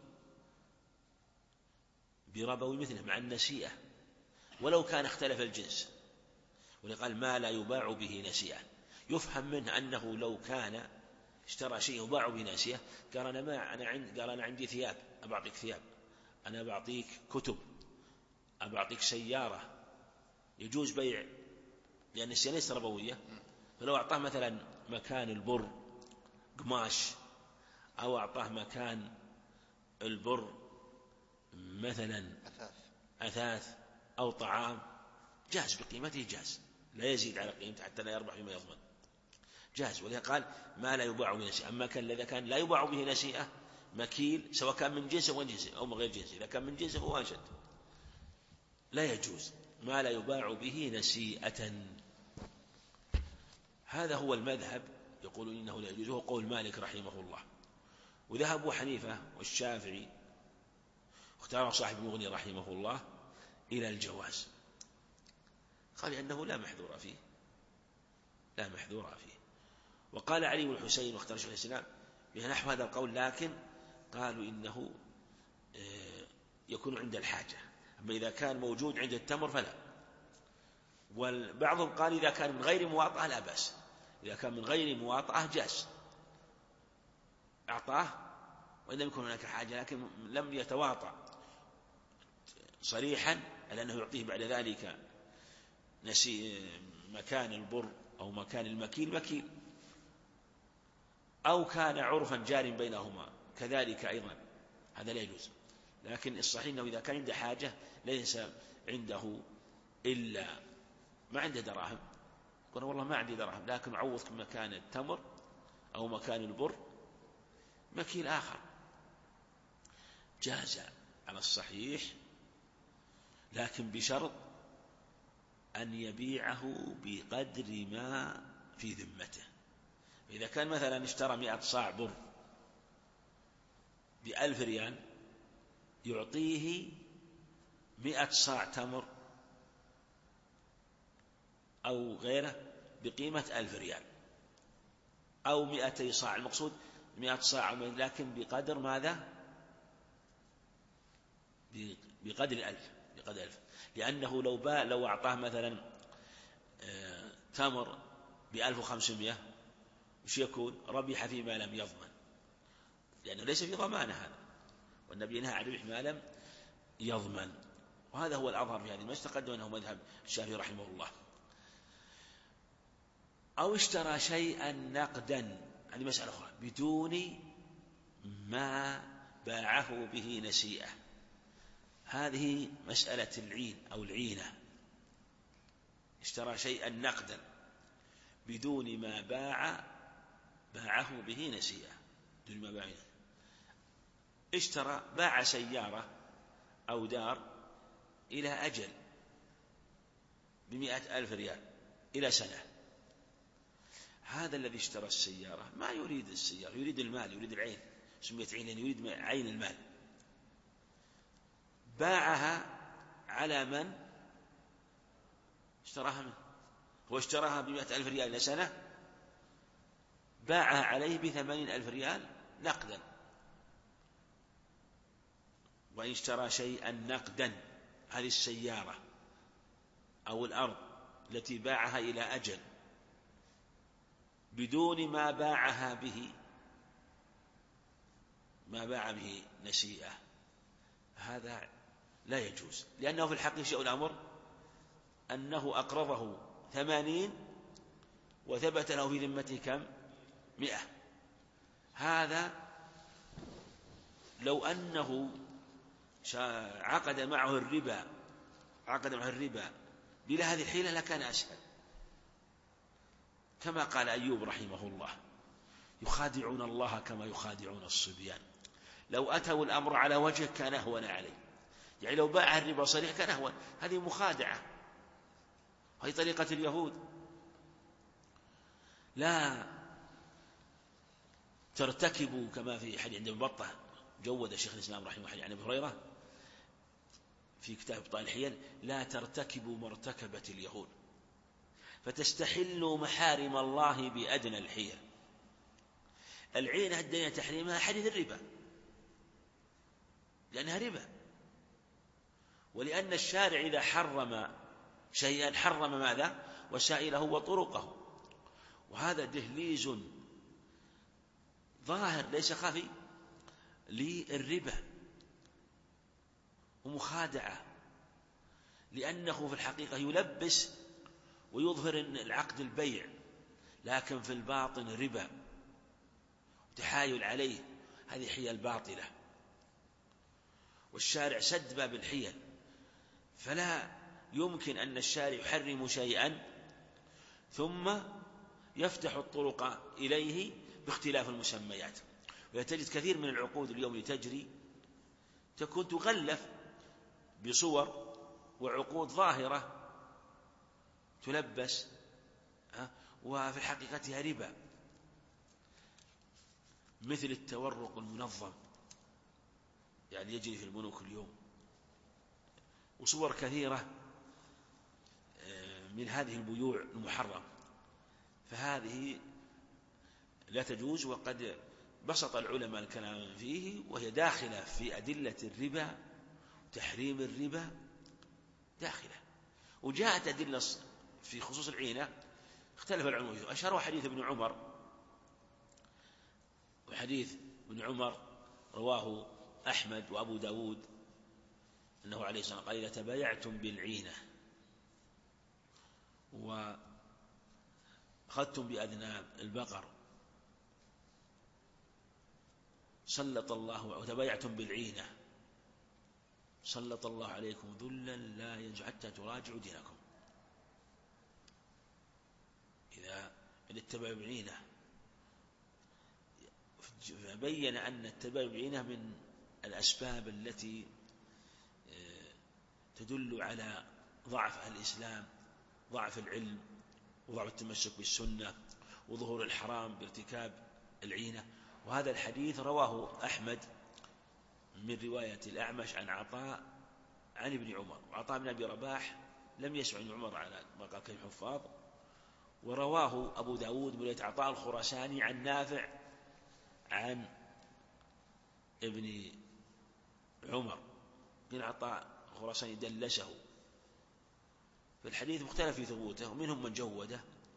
بربوي مثله مع النسيئة ولو كان اختلف الجنس. ولقال ما لا يباع به نسيئة، يفهم منه أنه لو كان اشترى شيء يباع به نسيئة قال أنا عندي ثياب، أبعطيك ثياب، أنا بعطيك كتب، أبعطيك سيارة، يجوز بيع، لأن النسيئة ليست ربوية. فلو أعطاه مثلا مكان البر قماش، أو أعطاه مكان البر مثلا أثاث أو طعام، جاز بقيمته، جاز لا يزيد على قيمته حتى لا يربح بما يضمن، جاز. ولذا قال ما لا يباع به نسيئة. أما كان إذا كان لا يباع به نسيئة مكيل، سواء كان من جنسه أو جنسه أو من غير جنسه، إذا كان من جنسه فهو أنشد، لا يجوز ما لا يباع به نسيئة. هذا هو المذهب، يقول إنه لا يجوز، هو قول مالك رحمه الله. وذهب أبو حنيفة والشافعي واختار صاحب المغني رحمه الله إلى الجواز، قال إنه لا محذور فيه، لا محذور فيه. وقال علي بن الحسين واختار شيخ الإسلام بنحو هذا القول، لكن قالوا إنه يكون عند الحاجة، أما إذا كان موجود عند التمر فلا. وبعضهم قال إذا كان من غير مواطأة لا بأس، إذا كان من غير مواطأة جاز، أعطاه وإن لم يكن هناك حاجة، لكن لم يتواطأ صريحا على أنه يعطيه بعد ذلك مكان البر أو مكان المكيل مكيل، أو كان عرفا جار بينهما كذلك أيضا، هذا لا يجوز. لكن الصحيح أنه إذا كان عنده حاجة ليس عنده إلا ما عنده دراهم، يقول والله ما عندي دراهم، لكن عوضك مكان التمر أو مكان البر مكيل آخر، جاز على الصحيح، لكن بشرط أن يبيعه بقدر ما في ذمته. إذا كان مثلا اشترى 100 صاع بر ب1000 ريال، يعطيه 100 صاع تمر أو غيره بقيمة 1000 ريال أو 200 صاع، المقصود 100 صاع، لكن بقدر ماذا؟ بقدر 1000. بقدر 1000، لأنه لو أعطاه مثلا تمر ب1500 وش يكون؟ ربح فيما لم يضمن، لأنه ليس في ضمانه هذا، والنبي نهى عن ربح ما لم يضمن. وهذا هو الأظهر في هذه المسألة، تقدم أنه مذهب الشافعي رحمه الله. أو اشترى شيئا نقدا، هذه مسألة أخرى، بدون ما باعه به نسيئة. هذه مسألة العين أو العينة. اشترى شيئا نقدا بدون ما باعه به نسيئة، بدون ما باعه. باع سيارة أو دار إلى أجل ب100,000 ريال إلى سنة. هذا الذي اشترى السيارة ما يريد السيارة، يريد المال، يريد العين، سميت عين يريد عين المال. باعها على من اشتراها منه؟ هو اشتراها ب100,000 ريال إلى سنة، باعها عليه ب80,000 ريال نقدا. وإن اشترى شيئا نقدا، هذه السيارة أو الأرض التي باعها إلى أجل بدون ما باعها به، ما باع به نسيئة، هذا لا يجوز، لأنه في الحقيقة شيء الأمر أنه أقرضه 80 وثبت له في ذمته كم؟ 100. هذا لو أنه عقد معه الربا بلا هذه الحيلة لكان أسهل، كما قال أيوب رحمه الله: يخادعون الله كما يخادعون الصبيان. لو أتوا الأمر على وجه كان أهون عليه، يعني لو باع الربا صريح كان أهون. هذه مخادعة، وهي طريقة اليهود. لا ترتكبوا كما في حديث عند ابن بطة، جود شيخ الإسلام رحمه الله عن أبي هريرة في كتاب إبطال الحيل: لا ترتكبوا مرتكبة اليهود فتستحلوا محارم الله بأدنى الحيل. العين الدين تحريمها حديث الربا، لأنها ربا، ولأن الشارع إذا حرم شيئا حرم ماذا؟ وسائله وطرقه. وهذا دهليز ظاهر ليس خفي للربا ومخادعة، لأنه في الحقيقة يلبس ويظهر العقد البيع، لكن في الباطن ربا وتحايل عليه. هذه حيل باطلة، والشارع سد باب الحيل، فلا يمكن أن الشارع يحرم شيئا ثم يفتح الطرق إليه باختلاف المسميات. وتجد كثير من العقود اليوم تجري تكون تغلف بصور وعقود ظاهرة تلبس وفي حقيقتها ربا، مثل التورق المنظم يعني يجري في البنوك اليوم، وصور كثيرة من هذه البيوع المحرم، فهذه لا تجوز. وقد بسط العلماء الكلام فيه، وهي داخلة في أدلة الربا، تحريم الربا داخلة. وجاءت أدلة في خصوص العينة اختلف العلماء فيه. أشهر حديث ابن عمر، وحديث ابن عمر رواه أحمد وأبو داود أنه عليه الصلاة والسلام قال: إذا تبايعتم بالعينة وأخذتم بأذناب البقر سلط الله، وتبايعتم بالعينة سلط الله عليكم ذلا لا ينزع حتى تراجعوا دينكم. إذا اتبعوا بالعينة، فبين أن التبايع بالعينة من الأسباب التي تدل على ضعف الإسلام، ضعف العلم، وضعف التمسك بالسنة، وظهور الحرام بارتكاب العينة. وهذا الحديث رواه أحمد من رواية الأعمش عن عطاء عن ابن عمر، وعطاء بن أبي رباح لم يسمع ابن عمر على ما قال كيف حفاظ، ورواه أبو داود من عطاء الخراساني عن نافع عن ابن عمر بن عطاء الخراساني دلسه. فالحديث مختلف في ثبوته، ومنهم من جوده.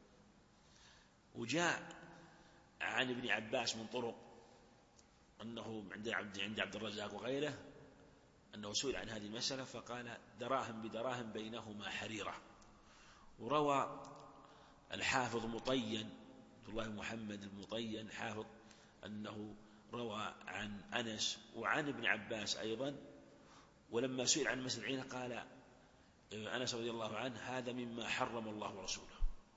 وجاء عن ابن عباس من طرق أنه عند عبد الرزاق وغيره أنه سئل عن هذه المسألة فقال دراهم بدراهم بينهما حريرة. وروى الحافظ مطين عبد الله محمد المطين حافظ أنه روى عن أنس وعن ابن عباس أيضا، ولما سئل عن مسألة العينة قال أنس رضي الله عنه هذا مما حرم الله ورسوله.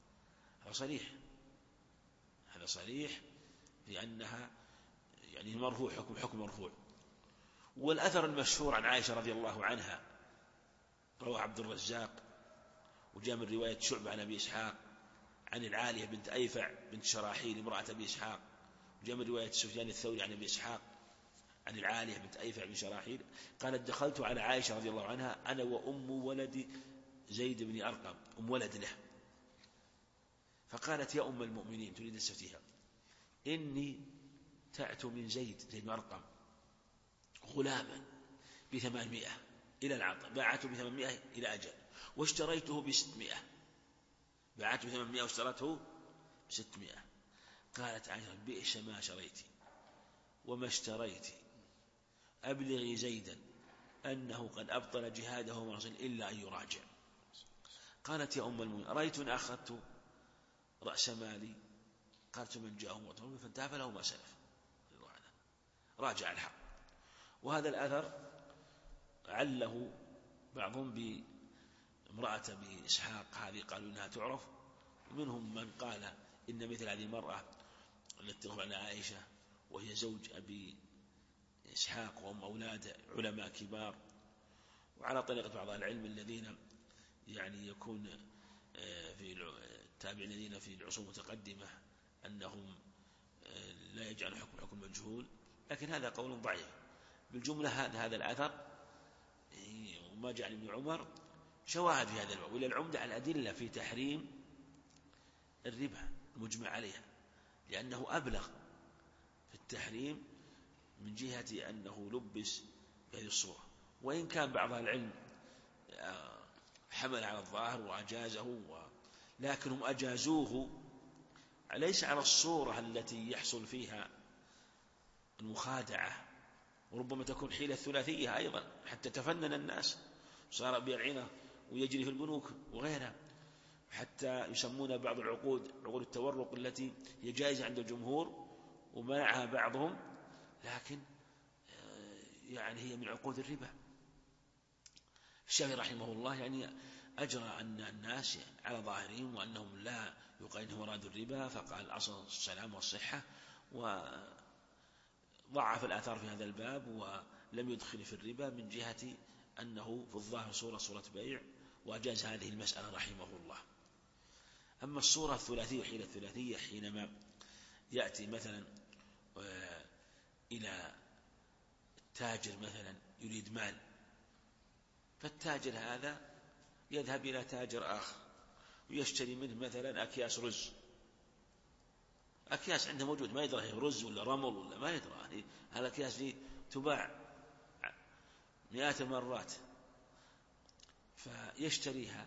هذا صريح في أنها يعني مرفوع، حكم مرفوع. والأثر المشهور عن عائشة رضي الله عنها رواه عبد الرزاق وجاء من رواية شعبة عن أبي إسحاق عن العالية بنت أيفع بنت شراحيل امرأة أبي إسحاق، وجاء من رواية سفيان الثوري عن أبي إسحاق عن العالية بنت أيفع بن شراحيل قالت دخلت على عائشة رضي الله عنها أنا وأم ولد زيد بن أرقم، أم ولد له، فقالت يا أم المؤمنين تريد السفتيها إني تأت من زيد بن أرقم غلاما ب800 إلى العطاء، باعته ب800 إلى أجل، واشتريته ب600، باعته ب800 واشترته ب600. قالت عائشة بئس ما شريت وما اشتريت، أبلغي زيدا أنه قد أبطل جهاده ورسول إلا أن يراجع. قالت يا أم المؤمنين رأيت أن أخذت رأس مالي، قالت من جاءه مطلوب فانتهى فله ما سلف، راجع الحق. وهذا الأثر عله بعضهم بامرأة أبي إسحاق هذه قالوا إنها تعرف، ومنهم من قال إن مثل هذه المرأة التي تخبر عن عائشة وهي زوج أبي إسحاق وهم أولاد علماء كبار. وعلى طريقة بعض العلم الذين يعني يكون في التابعين الذين في العصور المتقدمة أنهم لا يجعل حكم مجهول، لكن هذا قول ضعيف. بالجملة هذا الأثر وما جاء عن ابن عمر شواهد في هذا الباب، وإلى العمدة على الأدلة في تحريم الربا المجمع عليها، لأنه أبلغ في التحريم من جهة أنه لبس بهذه الصورة. وإن كان بعض العلم حمل على الظاهر وأجازه، لكنهم أجازوه ليس على الصورة التي يحصل فيها المخادعة، وربما تكون حيلة ثلاثية أيضا حتى تفنن الناس، صار بيع ويجري في البنوك وغيرها، حتى يسمون بعض العقود عقود التورق التي هي جائزة عند الجمهور ومنعها بعضهم، لكن يعني هي من عقود الربا. الشافعي رحمه الله يعني أجرى أن الناس على ظاهرهم وأنهم لا يقال إنهم أرادوا الربا، فقال الأصل السلام والصحة، وضعف الآثار في هذا الباب ولم يدخل في الربا من جهة أنه في الظاهر صورة بيع، وأجاز هذه المسألة رحمه الله. أما الصورة الثلاثية وحيلة الثلاثية حينما يأتي مثلا إلى تاجر مثلا يريد مال، فالتاجر هذا يذهب إلى تاجر آخر ويشتري منه مثلا أكياس رز، أكياس عنده موجود ما يدري رز ولا رمل ولا ما يدري، هذا الأكياس دي تباع مئات المرات، فيشتريها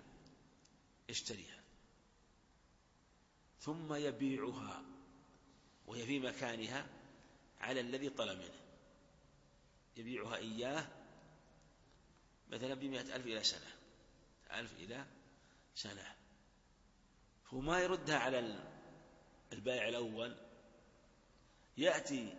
ثم يبيعها وهي في مكانها على الذي طلب منه، يبيعها إياه مثلا ب100,000 إلى سنة، 1,000 إلى سنة، فما يردها على البائع الأول. يأتي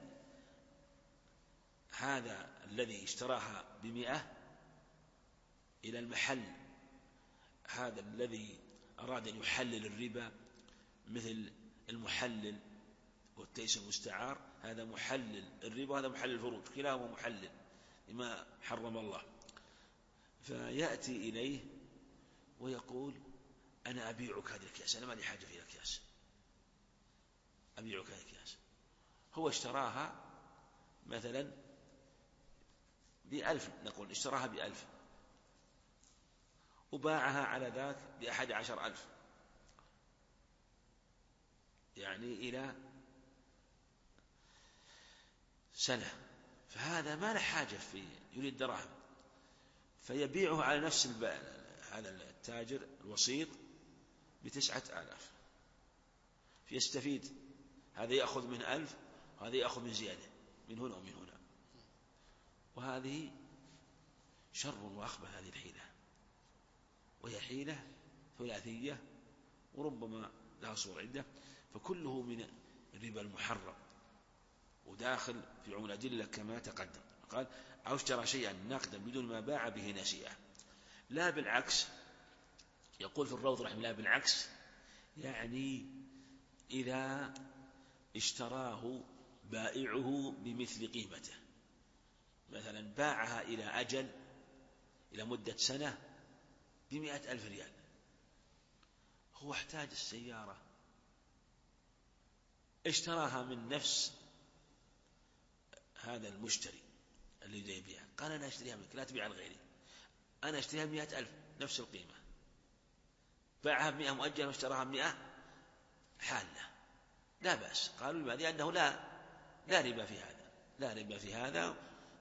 هذا الذي اشتراها ب100 إلى المحل، هذا الذي أراد أن يحلل الربا مثل المحلل والتيس المستعار، هذا محلل الربا وهذا محلل الفروج، كلاهما محلل لما حرم الله. فيأتي إليه ويقول أنا أبيعك هذه الأكياس، أنا ما لي حاجة في الأكياس، أبيعك هذه الأكياس. هو اشتراها مثلا ب1,000، نقول اشتراها ب1,000 وباعها على ذاك ب11,000، يعني إلى سنة، فهذا ما له حاجة في يريد دراهم، فيبيعه على نفس هذا التاجر الوسيط ب9,000، فيستفيد، هذا يأخذ من 1000 وهذا يأخذ من زيادة من هنا ومن هنا. وهذه شر وأخبث هذه الحيلة، وهي حيلة ثلاثية وربما لها صور عدة، فكله من الربا المحرم وداخل في عموم الأدلة كما تقدم. قال أو اشترى شيئا نقدا بدون ما باع به نسيئة، لا بالعكس. يقول في الروض رحمه الله بالعكس، يعني إذا اشتراه بائعه بمثل قيمته، مثلا باعها إلى أجل إلى مدة سنة ب100,000 ريال، هو احتاج السيارة، اشتراها من نفس هذا المشتري اللي يبيعها، قال أنا أشتريها منك لا تبيع لغيري، أنا أشتريها ب100,000 نفس القيمة، باعها ب100 مؤجل واشتراها ب100 حالة، لا بأس. قالوا لماذا؟ لأنه لا ربا في هذا، لا ربا في هذا،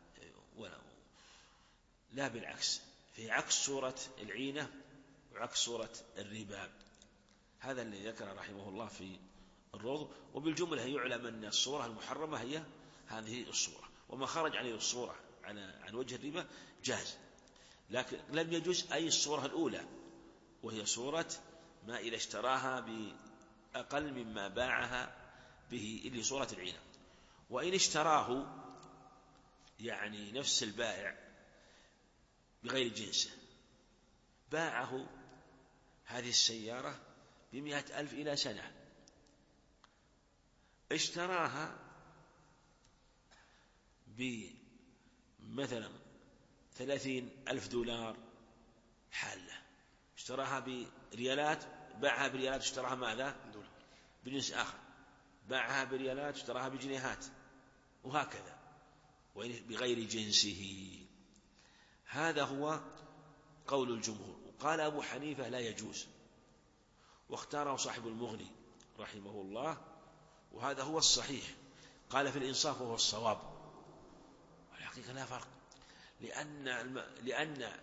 لا بالعكس، في عكس صورة العينة وعكس صورة الربا. هذا الذي ذكر رحمه الله في الروض. وبالجملة يعلم أن الصورة المحرمة هي هذه الصورة، وما خرج عليه الصورة عن وجه الربا جاز، لكن لم يجوز أي الصورة الأولى، وهي صورة ما إذا اشتراها بأقل مما باعها به، اللي صورة العينة. وإن اشتراه يعني نفس البائع بغير جنسه، باعه هذه السيارة ب100,000 إلى سنة، اشتراها بمثلا 30,000 دولار حالة، اشتراها بريالات، باعها بريالات، اشتراها ماذا؟ بجنس آخر، باعها بريالات، اشتراها بجنيهات، وهكذا، بغير جنسه. هذا هو قول الجمهور. وقال أبو حنيفة لا يجوز، واختاره صاحب المغني رحمه الله، وهذا هو الصحيح. قال في الإنصاف وهو الصواب، والحقيقة لا فرق، لأن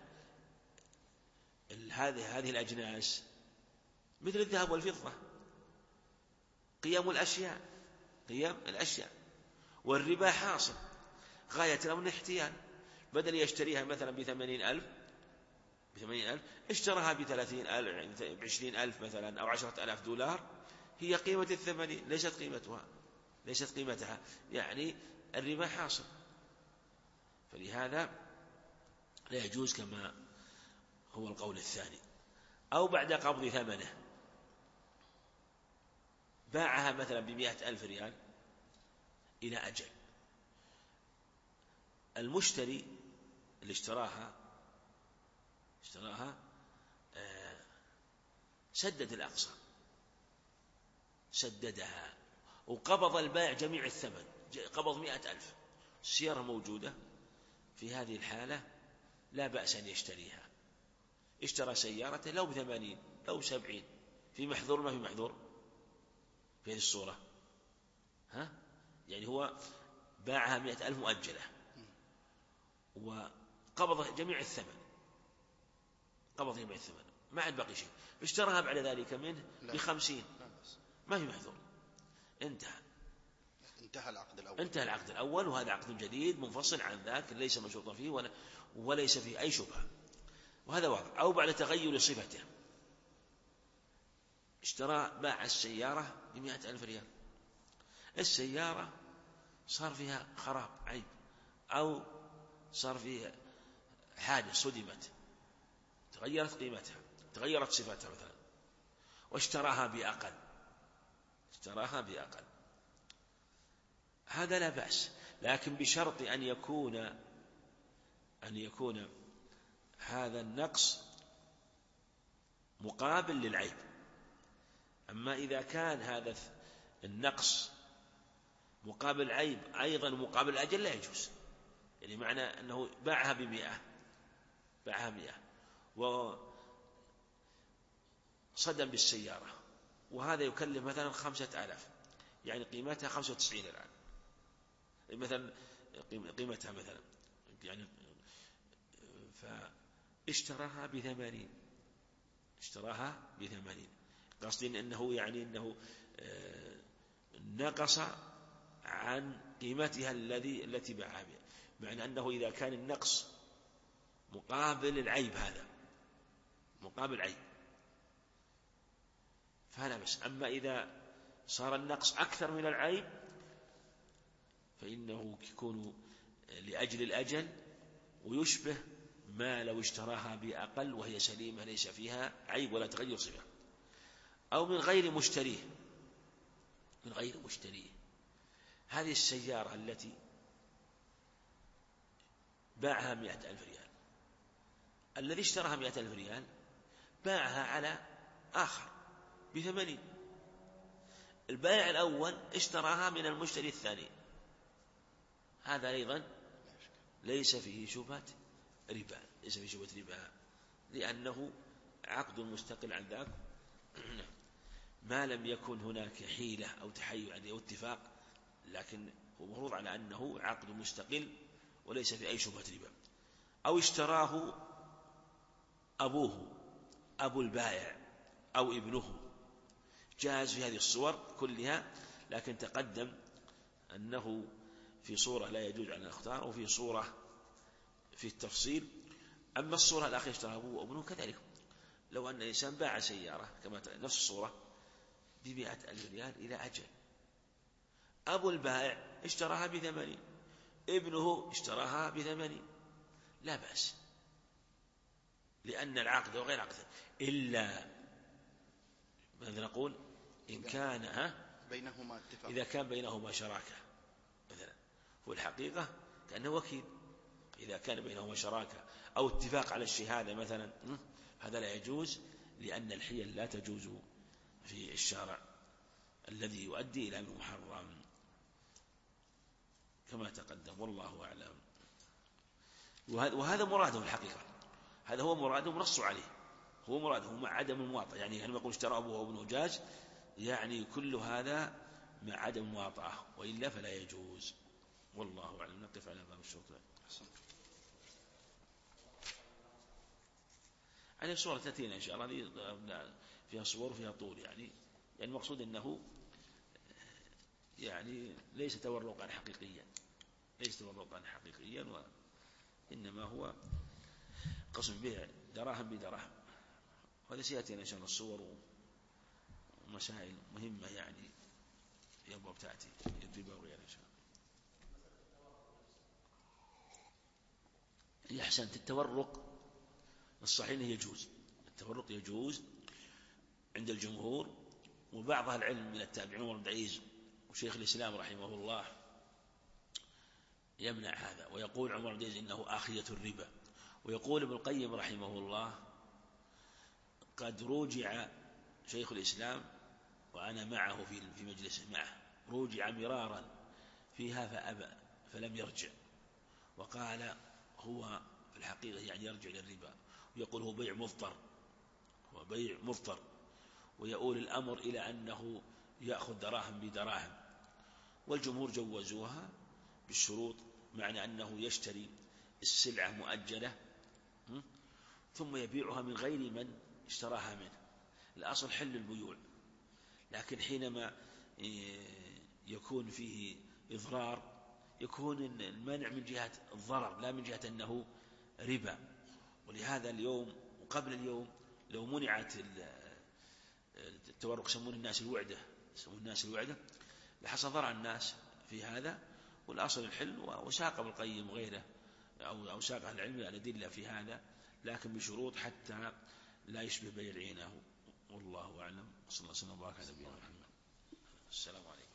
هذه الأجناس مثل الذهب والفضة، قيم الأشياء، والربا حاصل، غاية الأمر الاحتيال، بدل يشتريها مثلا ب80,000 اشتراها ب30,000 ب20,000 مثلا أو 10,000 دولار، هي قيمة ال80، ليست قيمتها، يعني الربا حاصل. فلهذا لا يجوز كما هو القول الثاني. أو بعد قبض ثمنه، باعها مثلا ب100,000 ريال إلى أجل، المشتري اللي اشتراها سدد الأقصى، سددها، وقبض البائع جميع الثمن، قبض 100,000، السيارة موجودة، في هذه الحالة لا بأس أن يشتريها. اشترى سيارته لو ب80 لو ب70، في محذور ما في محذور في هذه الصورة، يعني هو باعها 100,000 مؤجلة وقبض جميع الثمن، ما عاد بقي شيء، اشتراها بعد ذلك منه ب50، ما في محذور، انتهى العقد الأول، وهذا عقد جديد منفصل عن ذاك ليس مشروطا فيه وليس فيه أي شبهة، وهذا واضح. أو بعد تغير صفته، باع السيارة ب100,000 ريال، السيارة صار فيها خراب عيب، أو صار فيها حادث صدمت، تغيرت قيمتها، تغيرت صفتها مثلا، واشتراها بأقل، هذا لا بأس، لكن بشرط أن يكون هذا النقص مقابل للعيب. أما إذا كان هذا النقص مقابل عيب أيضا مقابل أجل لا يجوز، يعني معنى أنه باعها ب100 وصدم بالسيارة وهذا يكلف مثلا 5000، يعني قيمتها 95 الآن مثلا، قيمتها مثلا يعني، فاشتراها ب80، اشتراها ب80، قصدي أنه يعني أنه نقص عن قيمتها التي باعها بها، معنى أنه إذا كان النقص مقابل العيب، هذا مقابل عيب فلا بس. أما إذا صار النقص أكثر من العيب فإنه يكون لأجل الأجل، ويشبه ما لو اشتراها بأقل وهي سليمة ليس فيها عيب ولا تغير صفة، أو من غير مشتريه، من غير مشتريه. هذه السيارة التي باعها 100,000 ريال، الذي اشتراها 100,000 ريال باعها على آخر ب80، البائع الأول اشتراها من المشتري الثاني، هذا أيضا ليس فيه شبهة ربا، ليس فيه شبهة ربا، لأنه عقد مستقل عن ذاك ما لم يكن هناك حيلة أو تحيل أو اتفاق، لكن هو مفروض على أنه عقد مستقل وليس في أي شبهة ربا. أو اشتراه أبوه، أبو البائع أو ابنه، جاز في هذه الصور كلها، لكن تقدم أنه في صورة لا يجوز أن نختار، وفي صورة في التفصيل. أما الصورة الأخيرة اشترى أبوه وابنه كذلك، لو أن الإنسان باع سيارة كما نفس الصورة ب100,000 ريال إلى أجل، أبو البائع اشتراها ب80، ابنه اشتراها ب80، لا بأس، لأن العقد وغير عقد، إلا ماذا نقول إن كان بينهما اتفاق، إذا كان بينهما شراكة مثلا، هو الحقيقة كأنه وكيل، إذا كان بينهما شراكة أو اتفاق على الشهادة مثلا، هذا لا يجوز، لأن الحيل لا تجوز في الشارع الذي يؤدي إلى المحرم كما تقدم، والله أعلم. وهذا مراده الحقيقة، هذا هو مراده نص عليه، هو مراده مع عدم المواطأة، يعني لما يقول اشترى أبوه وابنه جاز، يعني كل هذا مع عدم المواطأة، وإلا فلا يجوز، والله أعلم. نقف على باب الشرطة. يعني الصورة تأتينا إن شاء الله، فيها صور وفيها طول، يعني المقصود أنه يعني ليس تورقا حقيقيا، ليس تورقا حقيقيا، وإنما هو قسم بيع دراهم بدراهم، وهذا سيأتينا إن شاء الله الصور ومسائل مهمة يعني في أبواب تأتي الربا وغيره إن شاء الله. أحسنت. التورق الصحيح يجوز، التورق يجوز عند الجمهور، وبعض أهل العلم من التابعين عمر بن عيز وشيخ الإسلام رحمه الله يمنع هذا، ويقول عمر بن عيز إنه آخية الربا، ويقول ابن القيم رحمه الله قد روجع شيخ الإسلام وأنا معه في مجلس معه، روجع مرارا فيها فأبى فلم يرجع، وقال هو في الحقيقة يعني يرجع للربا، ويقول هو بيع مضطر، هو بيع مضطر، ويؤول الأمر إلى أنه يأخذ دراهم بدراهم، والجمهور جوزوها بالشروط، معنى أنه يشتري السلعة مؤجلة ثم يبيعها من غير من اشتراها منه، الأصل حل البيوع، لكن حينما يكون فيه إضرار يكون المنع من جهة الضرر لا من جهة أنه ربا. ولهذا اليوم وقبل اليوم لو منعت التورق، يسمون الناس الوعدة، يسمون الناس الوعدة، لحصل ضرر الناس في هذا، والأصل الحل، وساق ابن القيم وغيره أو ساق أهل العلم الأدلة في هذا، لكن بشروط حتى لا يشبه بيع العينة، والله أعلم. صلى الله عليه وسلم وبارك على نبينا محمد. السلام عليكم.